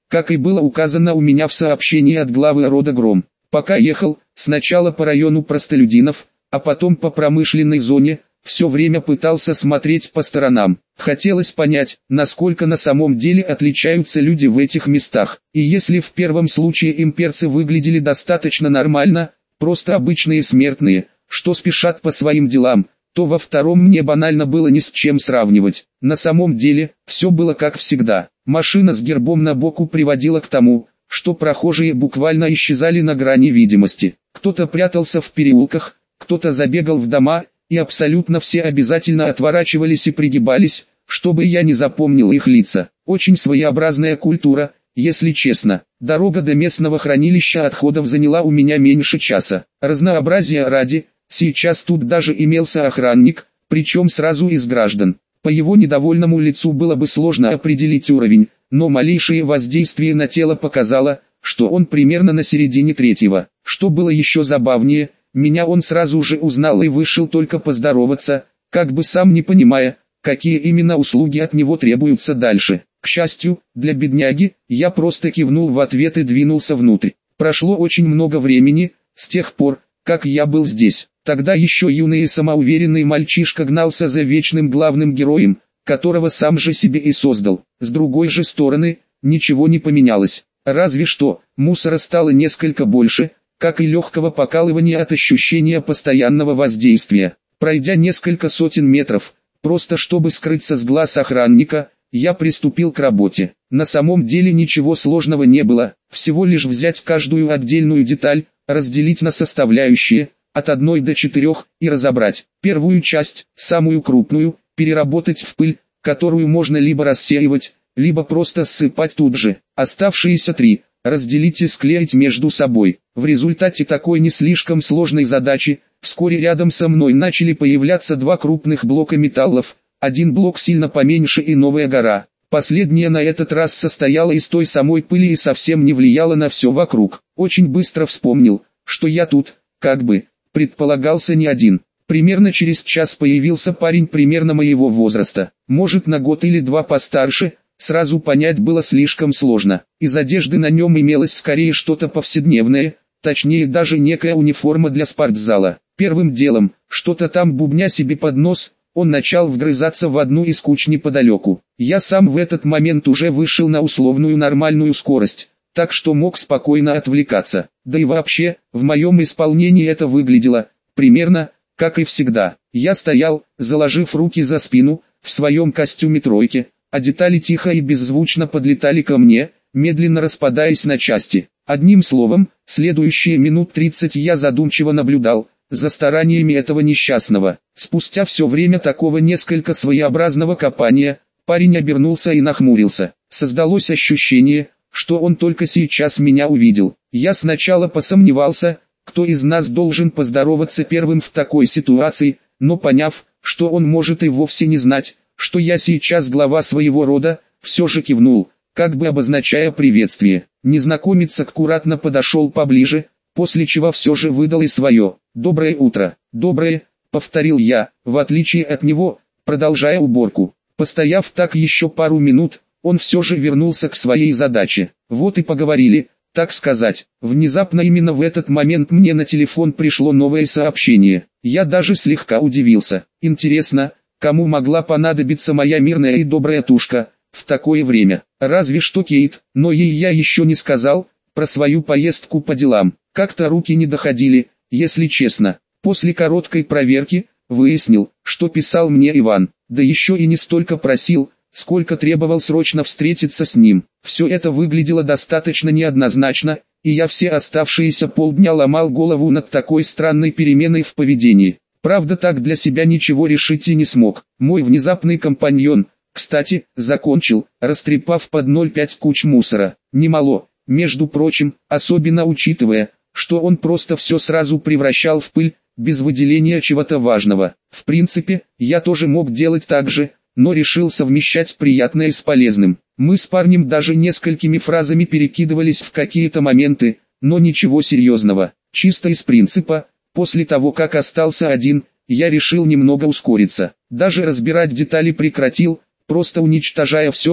A: как и было указано у меня в сообщении от главы рода Гром. Пока ехал, сначала по району простолюдинов, а потом по промышленной зоне, все время пытался смотреть по сторонам. Хотелось понять, насколько на самом деле отличаются люди в этих местах. И если в первом случае имперцы выглядели достаточно нормально, просто обычные смертные, что спешат по своим делам, то во втором мне банально было ни с чем сравнивать. На самом деле, все было как всегда. Машина с гербом на боку приводила к тому, что прохожие буквально исчезали на грани видимости. Кто-то прятался в переулках, кто-то забегал в дома, и абсолютно все обязательно отворачивались и пригибались, чтобы я не запомнил их лица. Очень своеобразная культура, если честно. Дорога до местного хранилища отходов заняла у меня меньше часа. Разнообразия ради, сейчас тут даже имелся охранник, причем сразу из граждан. По его недовольному лицу было бы сложно определить уровень, но малейшее воздействие на тело показало, что он примерно на середине третьего. Что было еще забавнее, меня он сразу же узнал и вышел только поздороваться, как бы сам не понимая, какие именно услуги от него требуются дальше. К счастью, для бедняги, я просто кивнул в ответ и двинулся внутрь. Прошло очень много времени, с тех пор, как я был здесь. Тогда еще юный и самоуверенный мальчишка гнался за вечным главным героем, которого сам же себе и создал. С другой же стороны, ничего не поменялось. Разве что, мусора стало несколько больше, как и легкого покалывания от ощущения постоянного воздействия. Пройдя несколько сотен метров, просто чтобы скрыться с глаз охранника, я приступил к работе. На самом деле ничего сложного не было, всего лишь взять каждую отдельную деталь, разделить на составляющие, от 1 до 4, и разобрать. Первую часть, самую крупную, переработать в пыль, которую можно либо рассеивать, либо просто ссыпать тут же. Оставшиеся 3, разделить и склеить между собой. В результате такой не слишком сложной задачи, вскоре рядом со мной начали появляться 2 крупных блока металлов, один блок сильно поменьше и новая гора. Последняя на этот раз состояла из той самой пыли и совсем не влияла на все вокруг. Очень быстро вспомнил, что я тут, как бы, предполагался не один. Примерно через час появился парень примерно моего возраста, может на год или 2 постарше. Сразу понять было слишком сложно. Из одежды на нем имелось скорее что-то повседневное, точнее даже некая униформа для спортзала. Первым делом, что-то там бубня себе под нос, он начал вгрызаться в одну из куч неподалеку. Я сам в этот момент уже вышел на условную нормальную скорость, так что мог спокойно отвлекаться. Да и вообще, в моем исполнении это выглядело, примерно, как и всегда. Я стоял, заложив руки за спину, в своем костюме тройки, а детали тихо и беззвучно подлетали ко мне, медленно распадаясь на части. Одним словом, следующие минут 30 я задумчиво наблюдал за стараниями этого несчастного. Спустя все время такого несколько своеобразного копания, парень обернулся и нахмурился. Создалось ощущение, что он только сейчас меня увидел. Я сначала посомневался, кто из нас должен поздороваться первым в такой ситуации, но поняв, что он может и вовсе не знать, что я сейчас глава своего рода, все же кивнул, как бы обозначая приветствие. Незнакомец аккуратно подошел поближе, после чего все же выдал и свое. «Доброе утро». «Доброе», — повторил я, в отличие от него, продолжая уборку. Постояв так еще пару минут, он все же вернулся к своей задаче. Вот и поговорили, так сказать. Внезапно именно в этот момент мне на телефон пришло новое сообщение. Я даже слегка удивился. Интересно, кому могла понадобиться моя мирная и добрая тушка в такое время? Разве что Кейт, но ей я еще не сказал про свою поездку по делам. Как-то руки не доходили, если честно. После короткой проверки выяснил, что писал мне Иван, да еще и не столько просил, сколько требовал срочно встретиться с ним. Все это выглядело достаточно неоднозначно, и я все оставшиеся полдня ломал голову над такой странной переменой в поведении. Правда, так для себя ничего решить и не смог. Мой внезапный компаньон, кстати, закончил, растрепав под 0,5 куч мусора. Немало, между прочим, особенно учитывая, что он просто все сразу превращал в пыль, без выделения чего-то важного. В принципе, я тоже мог делать так же, но решил совмещать приятное с полезным. Мы с парнем даже несколькими фразами перекидывались в какие-то моменты, но ничего серьезного. Чисто из принципа, после того как остался один, я решил немного ускориться. Даже разбирать детали прекратил, просто уничтожая все,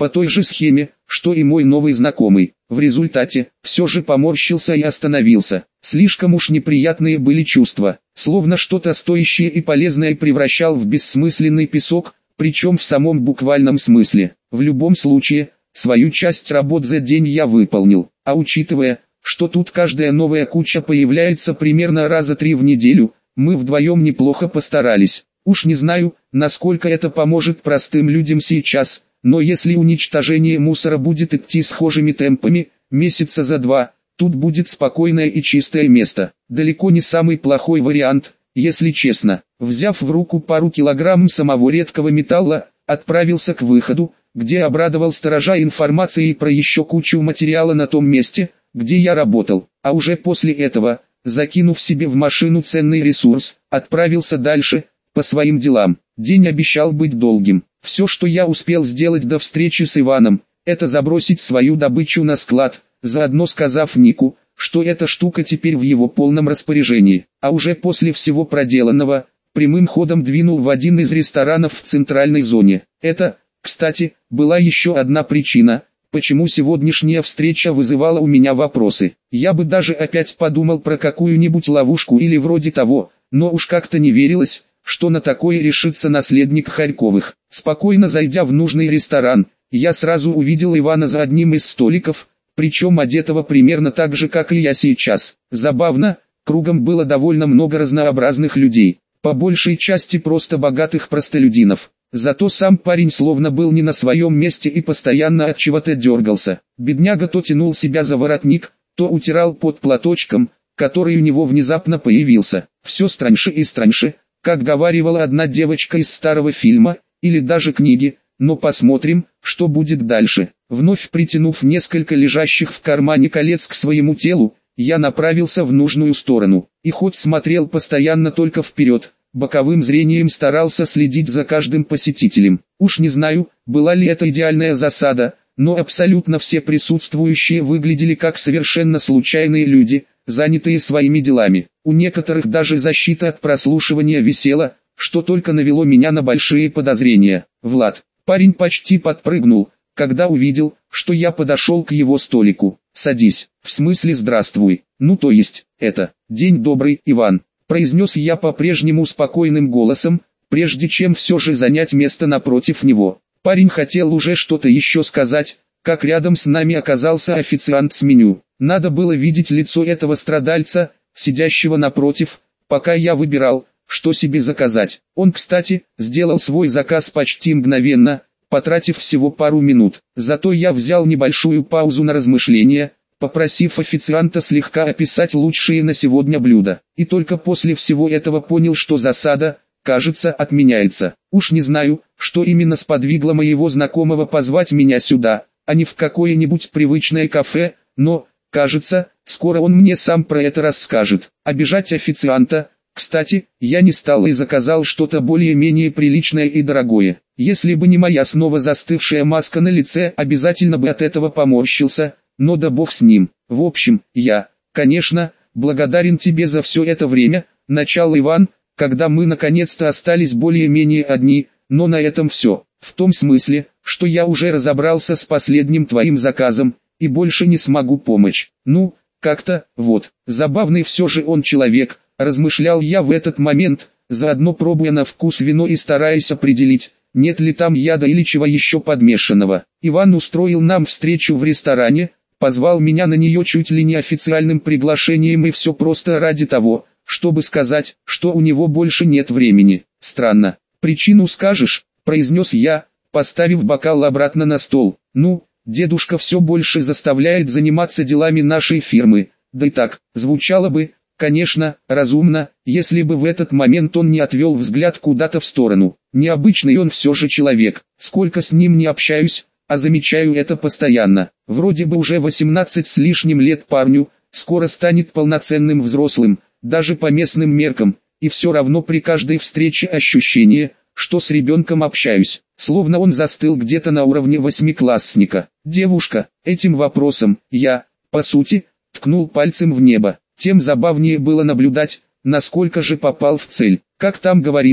A: по той же схеме, что и мой новый знакомый. В результате, все же поморщился и остановился. Слишком уж неприятные были чувства, словно что-то стоящее и полезное превращал в бессмысленный песок, причем в самом буквальном смысле. В любом случае, свою часть работ за день я выполнил, а учитывая, что тут каждая новая куча появляется примерно раза 3 в неделю, мы вдвоем неплохо постарались. Уж не знаю, насколько это поможет простым людям сейчас, но если уничтожение мусора будет идти схожими темпами, месяца за 2, тут будет спокойное и чистое место. Далеко не самый плохой вариант, если честно. Взяв в руку пару килограмм самого редкого металла, отправился к выходу, где обрадовал сторожа информацией про еще кучу материала на том месте, где я работал, а уже после этого, закинув себе в машину ценный ресурс, отправился дальше, по своим делам. День обещал быть долгим. Все, что я успел сделать до встречи с Иваном, это забросить свою добычу на склад, заодно сказав Нику, что эта штука теперь в его полном распоряжении. А уже после всего проделанного, прямым ходом двинул в один из ресторанов в центральной зоне. Это, кстати, была еще одна причина, почему сегодняшняя встреча вызывала у меня вопросы. Я бы даже опять подумал про какую-нибудь ловушку или вроде того, но уж как-то не верилось, что на такое решится наследник Харьковых. Спокойно зайдя в нужный ресторан, я сразу увидел Ивана за одним из столиков, причем одетого примерно так же, как и я сейчас. Забавно, кругом было довольно много разнообразных людей, по большей части просто богатых простолюдинов. Зато сам парень словно был не на своем месте и постоянно от чего-то дергался. Бедняга то тянул себя за воротник, то утирал под платочком, который у него внезапно появился. Все страньше и страньше, как говаривала одна девочка из старого фильма, или даже книги, но посмотрим, что будет дальше. Вновь притянув несколько лежащих в кармане колец к своему телу, я направился в нужную сторону, и хоть смотрел постоянно только вперед, боковым зрением старался следить за каждым посетителем. Уж не знаю, была ли это идеальная засада, но абсолютно все присутствующие выглядели как совершенно случайные люди, занятые своими делами. У некоторых даже защита от прослушивания висела, что только навело меня на большие подозрения. Влад, парень почти подпрыгнул, когда увидел, что я подошел к его столику. «Садись, в смысле здравствуй, ну то есть, это, день добрый, Иван», произнес я по-прежнему спокойным голосом, прежде чем все же занять место напротив него. Парень хотел уже что-то еще сказать, как рядом с нами оказался официант с меню. Надо было видеть лицо этого страдальца, сидящего напротив, пока я выбирал, что себе заказать. Он, кстати, сделал свой заказ почти мгновенно, потратив всего пару минут. Зато я взял небольшую паузу на размышление, попросив официанта слегка описать лучшие на сегодня блюда. И только после всего этого понял, что засада, кажется, отменяется. Уж не знаю, что именно сподвигло моего знакомого позвать меня сюда, а не в какое-нибудь привычное кафе, но, кажется, скоро он мне сам про это расскажет. Обижать официанта, кстати, я не стал и заказал что-то более-менее приличное и дорогое. Если бы не моя снова застывшая маска на лице, обязательно бы от этого поморщился, но да бог с ним. В общем, я, конечно, благодарен тебе за все это время, начал Иван, когда мы наконец-то остались более-менее одни, но на этом все. В том смысле, что я уже разобрался с последним твоим заказом, и больше не смогу помочь. Ну, как-то, вот, забавный все же он человек, размышлял я в этот момент, заодно пробуя на вкус вино и стараясь определить, нет ли там яда или чего еще подмешанного. Иван устроил нам встречу в ресторане, позвал меня на нее чуть ли не официальным приглашением, и все просто ради того, чтобы сказать, что у него больше нет времени. Странно. «Причину скажешь?» – произнес я, поставив бокал обратно на стол. «Ну, дедушка все больше заставляет заниматься делами нашей фирмы, да и так, звучало бы, конечно, разумно, если бы в этот момент он не отвел взгляд куда-то в сторону. Необычный он все же человек, сколько с ним не общаюсь, а замечаю это постоянно. Вроде бы уже 18 с лишним лет парню, скоро станет полноценным взрослым, даже по местным меркам, и все равно при каждой встрече ощущение, что с ребенком общаюсь, словно он застыл где-то на уровне восьмиклассника. Девушка, этим вопросом, я, по сути, ткнул пальцем в небо. Тем забавнее было наблюдать, насколько же попал в цель. Как там говорится,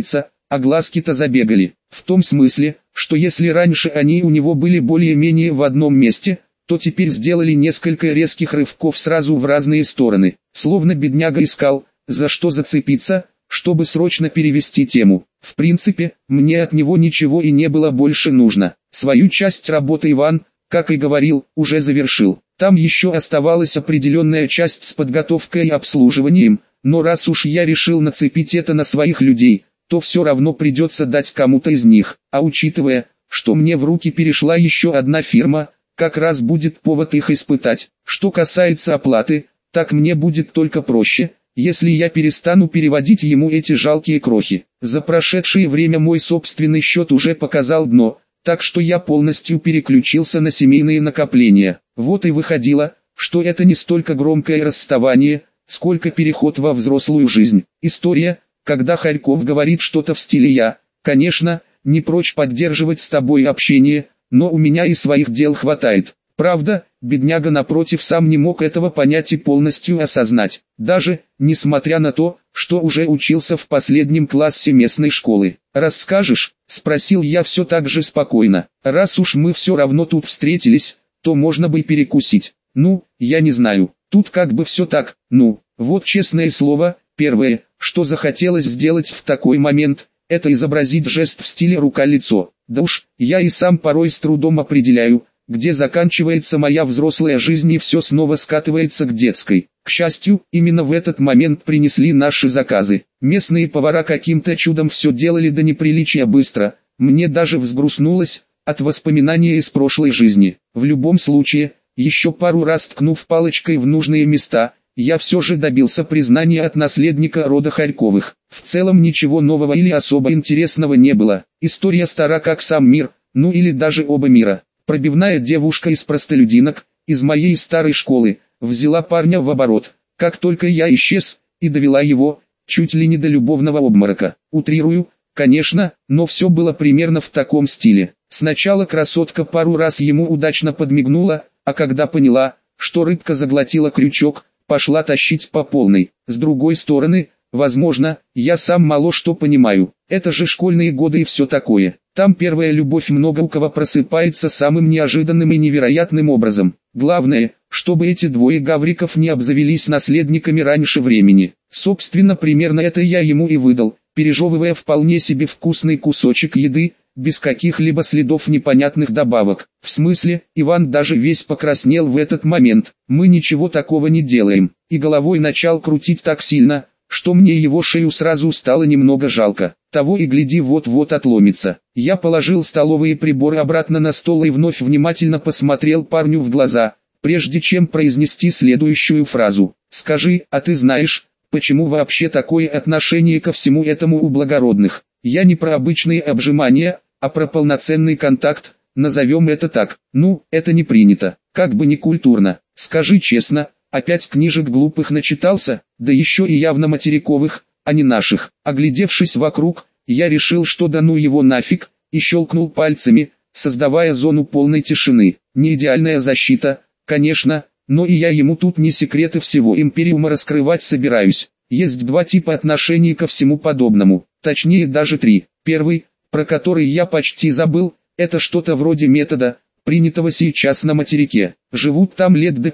A: а глазки-то забегали. В том смысле, что если раньше они у него были более-менее в одном месте, то теперь сделали несколько резких рывков сразу в разные стороны. Словно бедняга искал, за что зацепиться, чтобы срочно перевести тему. В принципе, мне от него ничего и не было больше нужно. Свою часть работы Иван, как и говорил, уже завершил. Там еще оставалась определенная часть с подготовкой и обслуживанием, но раз уж я решил нацепить это на своих людей, то все равно придется дать кому-то из них. А учитывая, что мне в руки перешла еще одна фирма, как раз будет повод их испытать. Что касается оплаты, так мне будет только проще, если я перестану переводить ему эти жалкие крохи. За прошедшее время мой собственный счет уже показал дно, так что я полностью переключился на семейные накопления. Вот и выходило, что это не столько громкое расставание, сколько переход во взрослую жизнь. История, когда Харьков говорит что-то в стиле «я», конечно, не прочь поддерживать с тобой общение, но у меня и своих дел хватает. Правда, бедняга напротив сам не мог этого понять и полностью осознать, даже, несмотря на то, что уже учился в последнем классе местной школы. «Расскажешь?» – спросил я все так же спокойно. «Раз уж мы все равно тут встретились, то можно бы перекусить». «Ну, я не знаю, тут как бы все так, ну, вот честное слово, первое, что захотелось сделать в такой момент, это изобразить жест в стиле рука-лицо. Да уж, я и сам порой с трудом определяю, где заканчивается моя взрослая жизнь и все снова скатывается к детской. К счастью, именно в этот момент принесли наши заказы. Местные повара каким-то чудом все делали до неприличия быстро, мне даже взгрустнулось от воспоминания из прошлой жизни. В любом случае, еще пару раз ткнув палочкой в нужные места, я все же добился признания от наследника рода Харьковых. В целом ничего нового или особо интересного не было. История стара как сам мир, ну или даже оба мира. Пробивная девушка из простолюдинок, из моей старой школы, взяла парня в оборот, как только я исчез, и довела его, чуть ли не до любовного обморока. Утрирую, конечно, но все было примерно в таком стиле. Сначала красотка пару раз ему удачно подмигнула, а когда поняла, что рыбка заглотила крючок, пошла тащить по полной. С другой стороны, возможно, я сам мало что понимаю. Это же школьные годы и все такое. Там первая любовь много у кого просыпается самым неожиданным и невероятным образом. Главное, чтобы эти двое гавриков не обзавелись наследниками раньше времени. Собственно, примерно это я ему и выдал, пережевывая вполне себе вкусный кусочек еды, без каких-либо следов непонятных добавок. В смысле, Иван даже весь покраснел в этот момент. Мы ничего такого не делаем. И головой начал крутить так сильно, что мне его шею сразу стало немного жалко. Того и гляди, вот-вот отломится. Я положил столовые приборы обратно на стол и вновь внимательно посмотрел парню в глаза, прежде чем произнести следующую фразу. «Скажи, а ты знаешь, почему вообще такое отношение ко всему этому у благородных? Я не про обычные обжимания, а про полноценный контакт, назовем это так. Ну, это не принято, как бы не культурно. Скажи честно, опять книжек глупых начитался, да еще и явно материковых, а не наших». Оглядевшись вокруг, я решил, что да ну его нафиг, и щелкнул пальцами, создавая зону полной тишины. Не идеальная защита, конечно, но и я ему тут не секреты всего Империума раскрывать собираюсь. Есть два типа отношений ко всему подобному, точнее даже три. Первый, про который я почти забыл, это что-то вроде метода, принятого сейчас на материке. Живут там лет до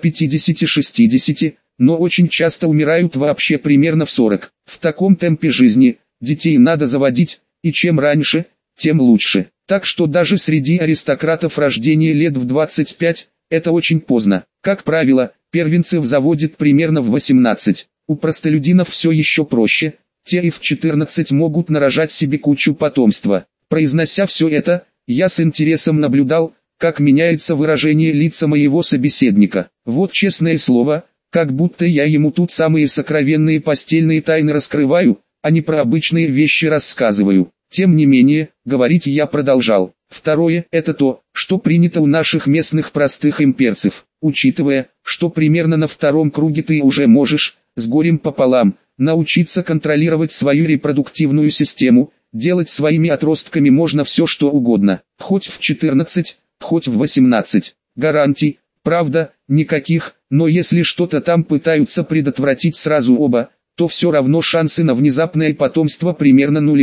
A: 50-60, но очень часто умирают вообще примерно в 40. В таком темпе жизни, детей надо заводить, и чем раньше, тем лучше. Так что даже среди аристократов рождение лет в 25, это очень поздно. Как правило, первенцев заводят примерно в 18. У простолюдинов все еще проще, те и в 14 могут нарожать себе кучу потомства. Произнося все это, я с интересом наблюдал, как меняется выражение лица моего собеседника. Вот честное слово, как будто я ему тут самые сокровенные постельные тайны раскрываю, а не про обычные вещи рассказываю. Тем не менее, говорить я продолжал. Второе – это то, что принято у наших местных простых имперцев. Учитывая, что примерно на втором круге ты уже можешь, с горем пополам, научиться контролировать свою репродуктивную систему, делать своими отростками можно все что угодно, хоть в 14, хоть в 18. Гарантий, правда, никаких, но если что-то там пытаются предотвратить сразу оба, то все равно шансы на внезапное потомство примерно нулевые.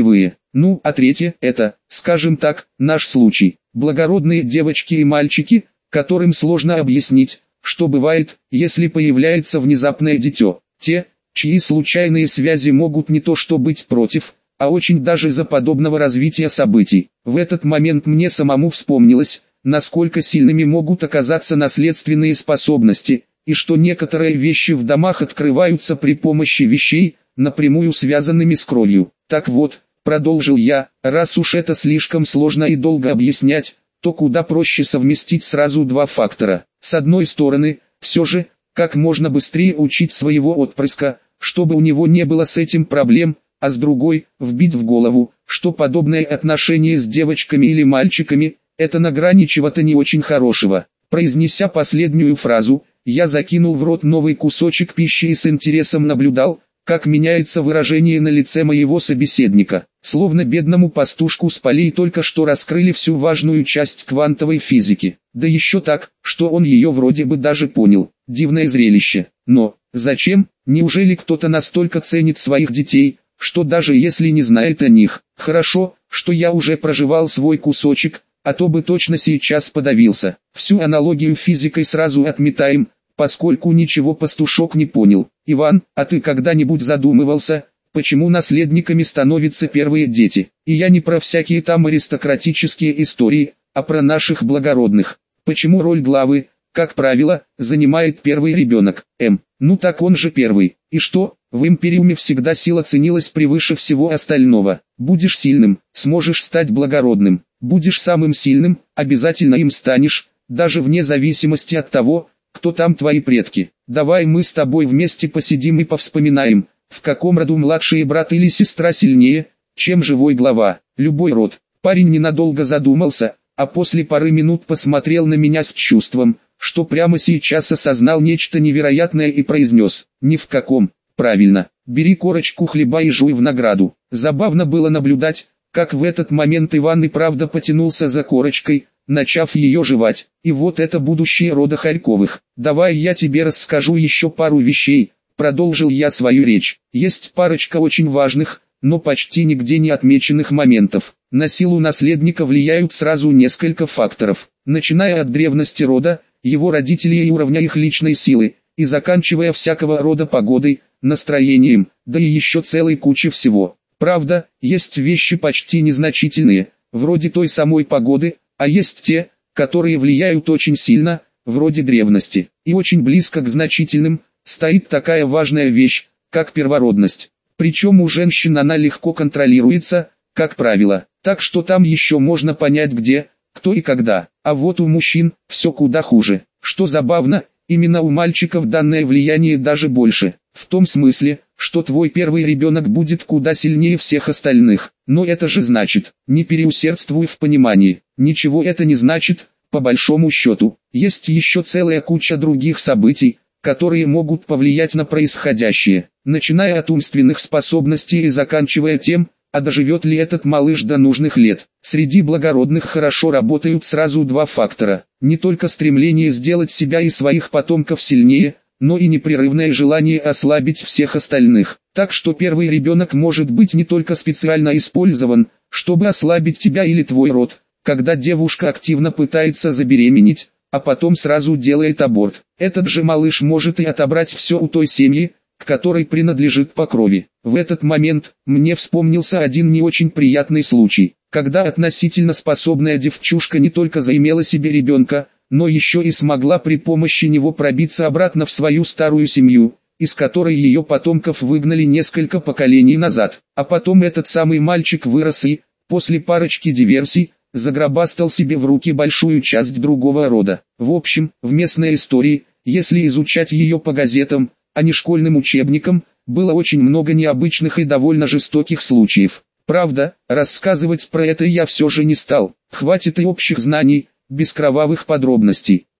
A: Ну, а третье – это, скажем так, наш случай. Благородные девочки и мальчики, которым сложно объяснить, что бывает, если появляется внезапное дитё. Те, чьи случайные связи могут не то что быть против, а очень даже за подобного развития событий. В этот момент мне самому вспомнилось, насколько сильными могут оказаться наследственные способности, и что некоторые вещи в домах открываются при помощи вещей, напрямую связанными с кровью. Так вот, продолжил я, раз уж это слишком сложно и долго объяснять, то куда проще совместить сразу два фактора. С одной стороны, все же, как можно быстрее учить своего отпрыска, чтобы у него не было с этим проблем, а с другой, вбить в голову, что подобное отношение с девочками или мальчиками – это на грани чего-то не очень хорошего. Произнеся последнюю фразу, я закинул в рот новый кусочек пищи и с интересом наблюдал, как меняется выражение на лице моего собеседника. Словно бедному пастушку с полей только что раскрыли всю важную часть квантовой физики. Да еще так, что он ее вроде бы даже понял. Дивное зрелище. Но, зачем? Неужели кто-то настолько ценит своих детей, что даже если не знает о них? Хорошо, что я уже проживал свой кусочек, а то бы точно сейчас подавился. Всю аналогию физикой сразу отметаем, поскольку ничего пастушок не понял. Иван, а ты когда-нибудь задумывался, почему наследниками становятся первые дети? И я не про всякие там аристократические истории, а про наших благородных. Почему роль главы, как правило, занимает первый ребенок? Ну так он же первый. И что, в Империуме всегда сила ценилась превыше всего остального. Будешь сильным, сможешь стать благородным. Будешь самым сильным, обязательно им станешь, даже вне зависимости от того, кто там твои предки. Давай мы с тобой вместе посидим и повспоминаем, в каком роду младший брат или сестра сильнее, чем живой глава. Любой род. Парень ненадолго задумался, а после пары минут посмотрел на меня с чувством, что прямо сейчас осознал нечто невероятное и произнес: «Ни в каком». Правильно, бери корочку хлеба и жуй в награду. Забавно было наблюдать, как в этот момент Иван и правда потянулся за корочкой, начав ее жевать. И вот это будущее рода Харьковых. «Давай я тебе расскажу еще пару вещей», — продолжил я свою речь. «Есть парочка очень важных, но почти нигде не отмеченных моментов. На силу наследника влияют сразу несколько факторов, начиная от древности рода, его родителей и уровня их личной силы, и заканчивая всякого рода погодой, настроением, да и еще целой кучей всего. Правда, есть вещи почти незначительные, вроде той самой погоды, а есть те, которые влияют очень сильно, вроде древности. И очень близко к значительным стоит такая важная вещь, как первородность. Причем у женщин она легко контролируется, как правило, так что там еще можно понять где, кто и когда. А вот у мужчин все куда хуже. Что забавно, именно у мальчиков данное влияние даже больше. В том смысле, что твой первый ребенок будет куда сильнее всех остальных. Но это же значит, не переусердствуй в понимании. Ничего это не значит, по большому счету. Есть еще целая куча других событий, которые могут повлиять на происходящее, начиная от умственных способностей и заканчивая тем, а доживет ли этот малыш до нужных лет. Среди благородных хорошо работают сразу два фактора. Не только стремление сделать себя и своих потомков сильнее, но и непрерывное желание ослабить всех остальных. Так что первый ребенок может быть не только специально использован, чтобы ослабить тебя или твой род, когда девушка активно пытается забеременеть, а потом сразу делает аборт. Этот же малыш может и отобрать все у той семьи, к которой принадлежит по крови. В этот момент мне вспомнился один не очень приятный случай, когда относительно способная девчушка не только заимела себе ребенка, но еще и смогла при помощи него пробиться обратно в свою старую семью, из которой ее потомков выгнали несколько поколений назад. А потом этот самый мальчик вырос и, после парочки диверсий, загробастал себе в руки большую часть другого рода. В общем, в местной истории, если изучать ее по газетам, а не школьным учебникам, было очень много необычных и довольно жестоких случаев. Правда, рассказывать про это я все же не стал. Хватит и общих знаний, без кровавых подробностей.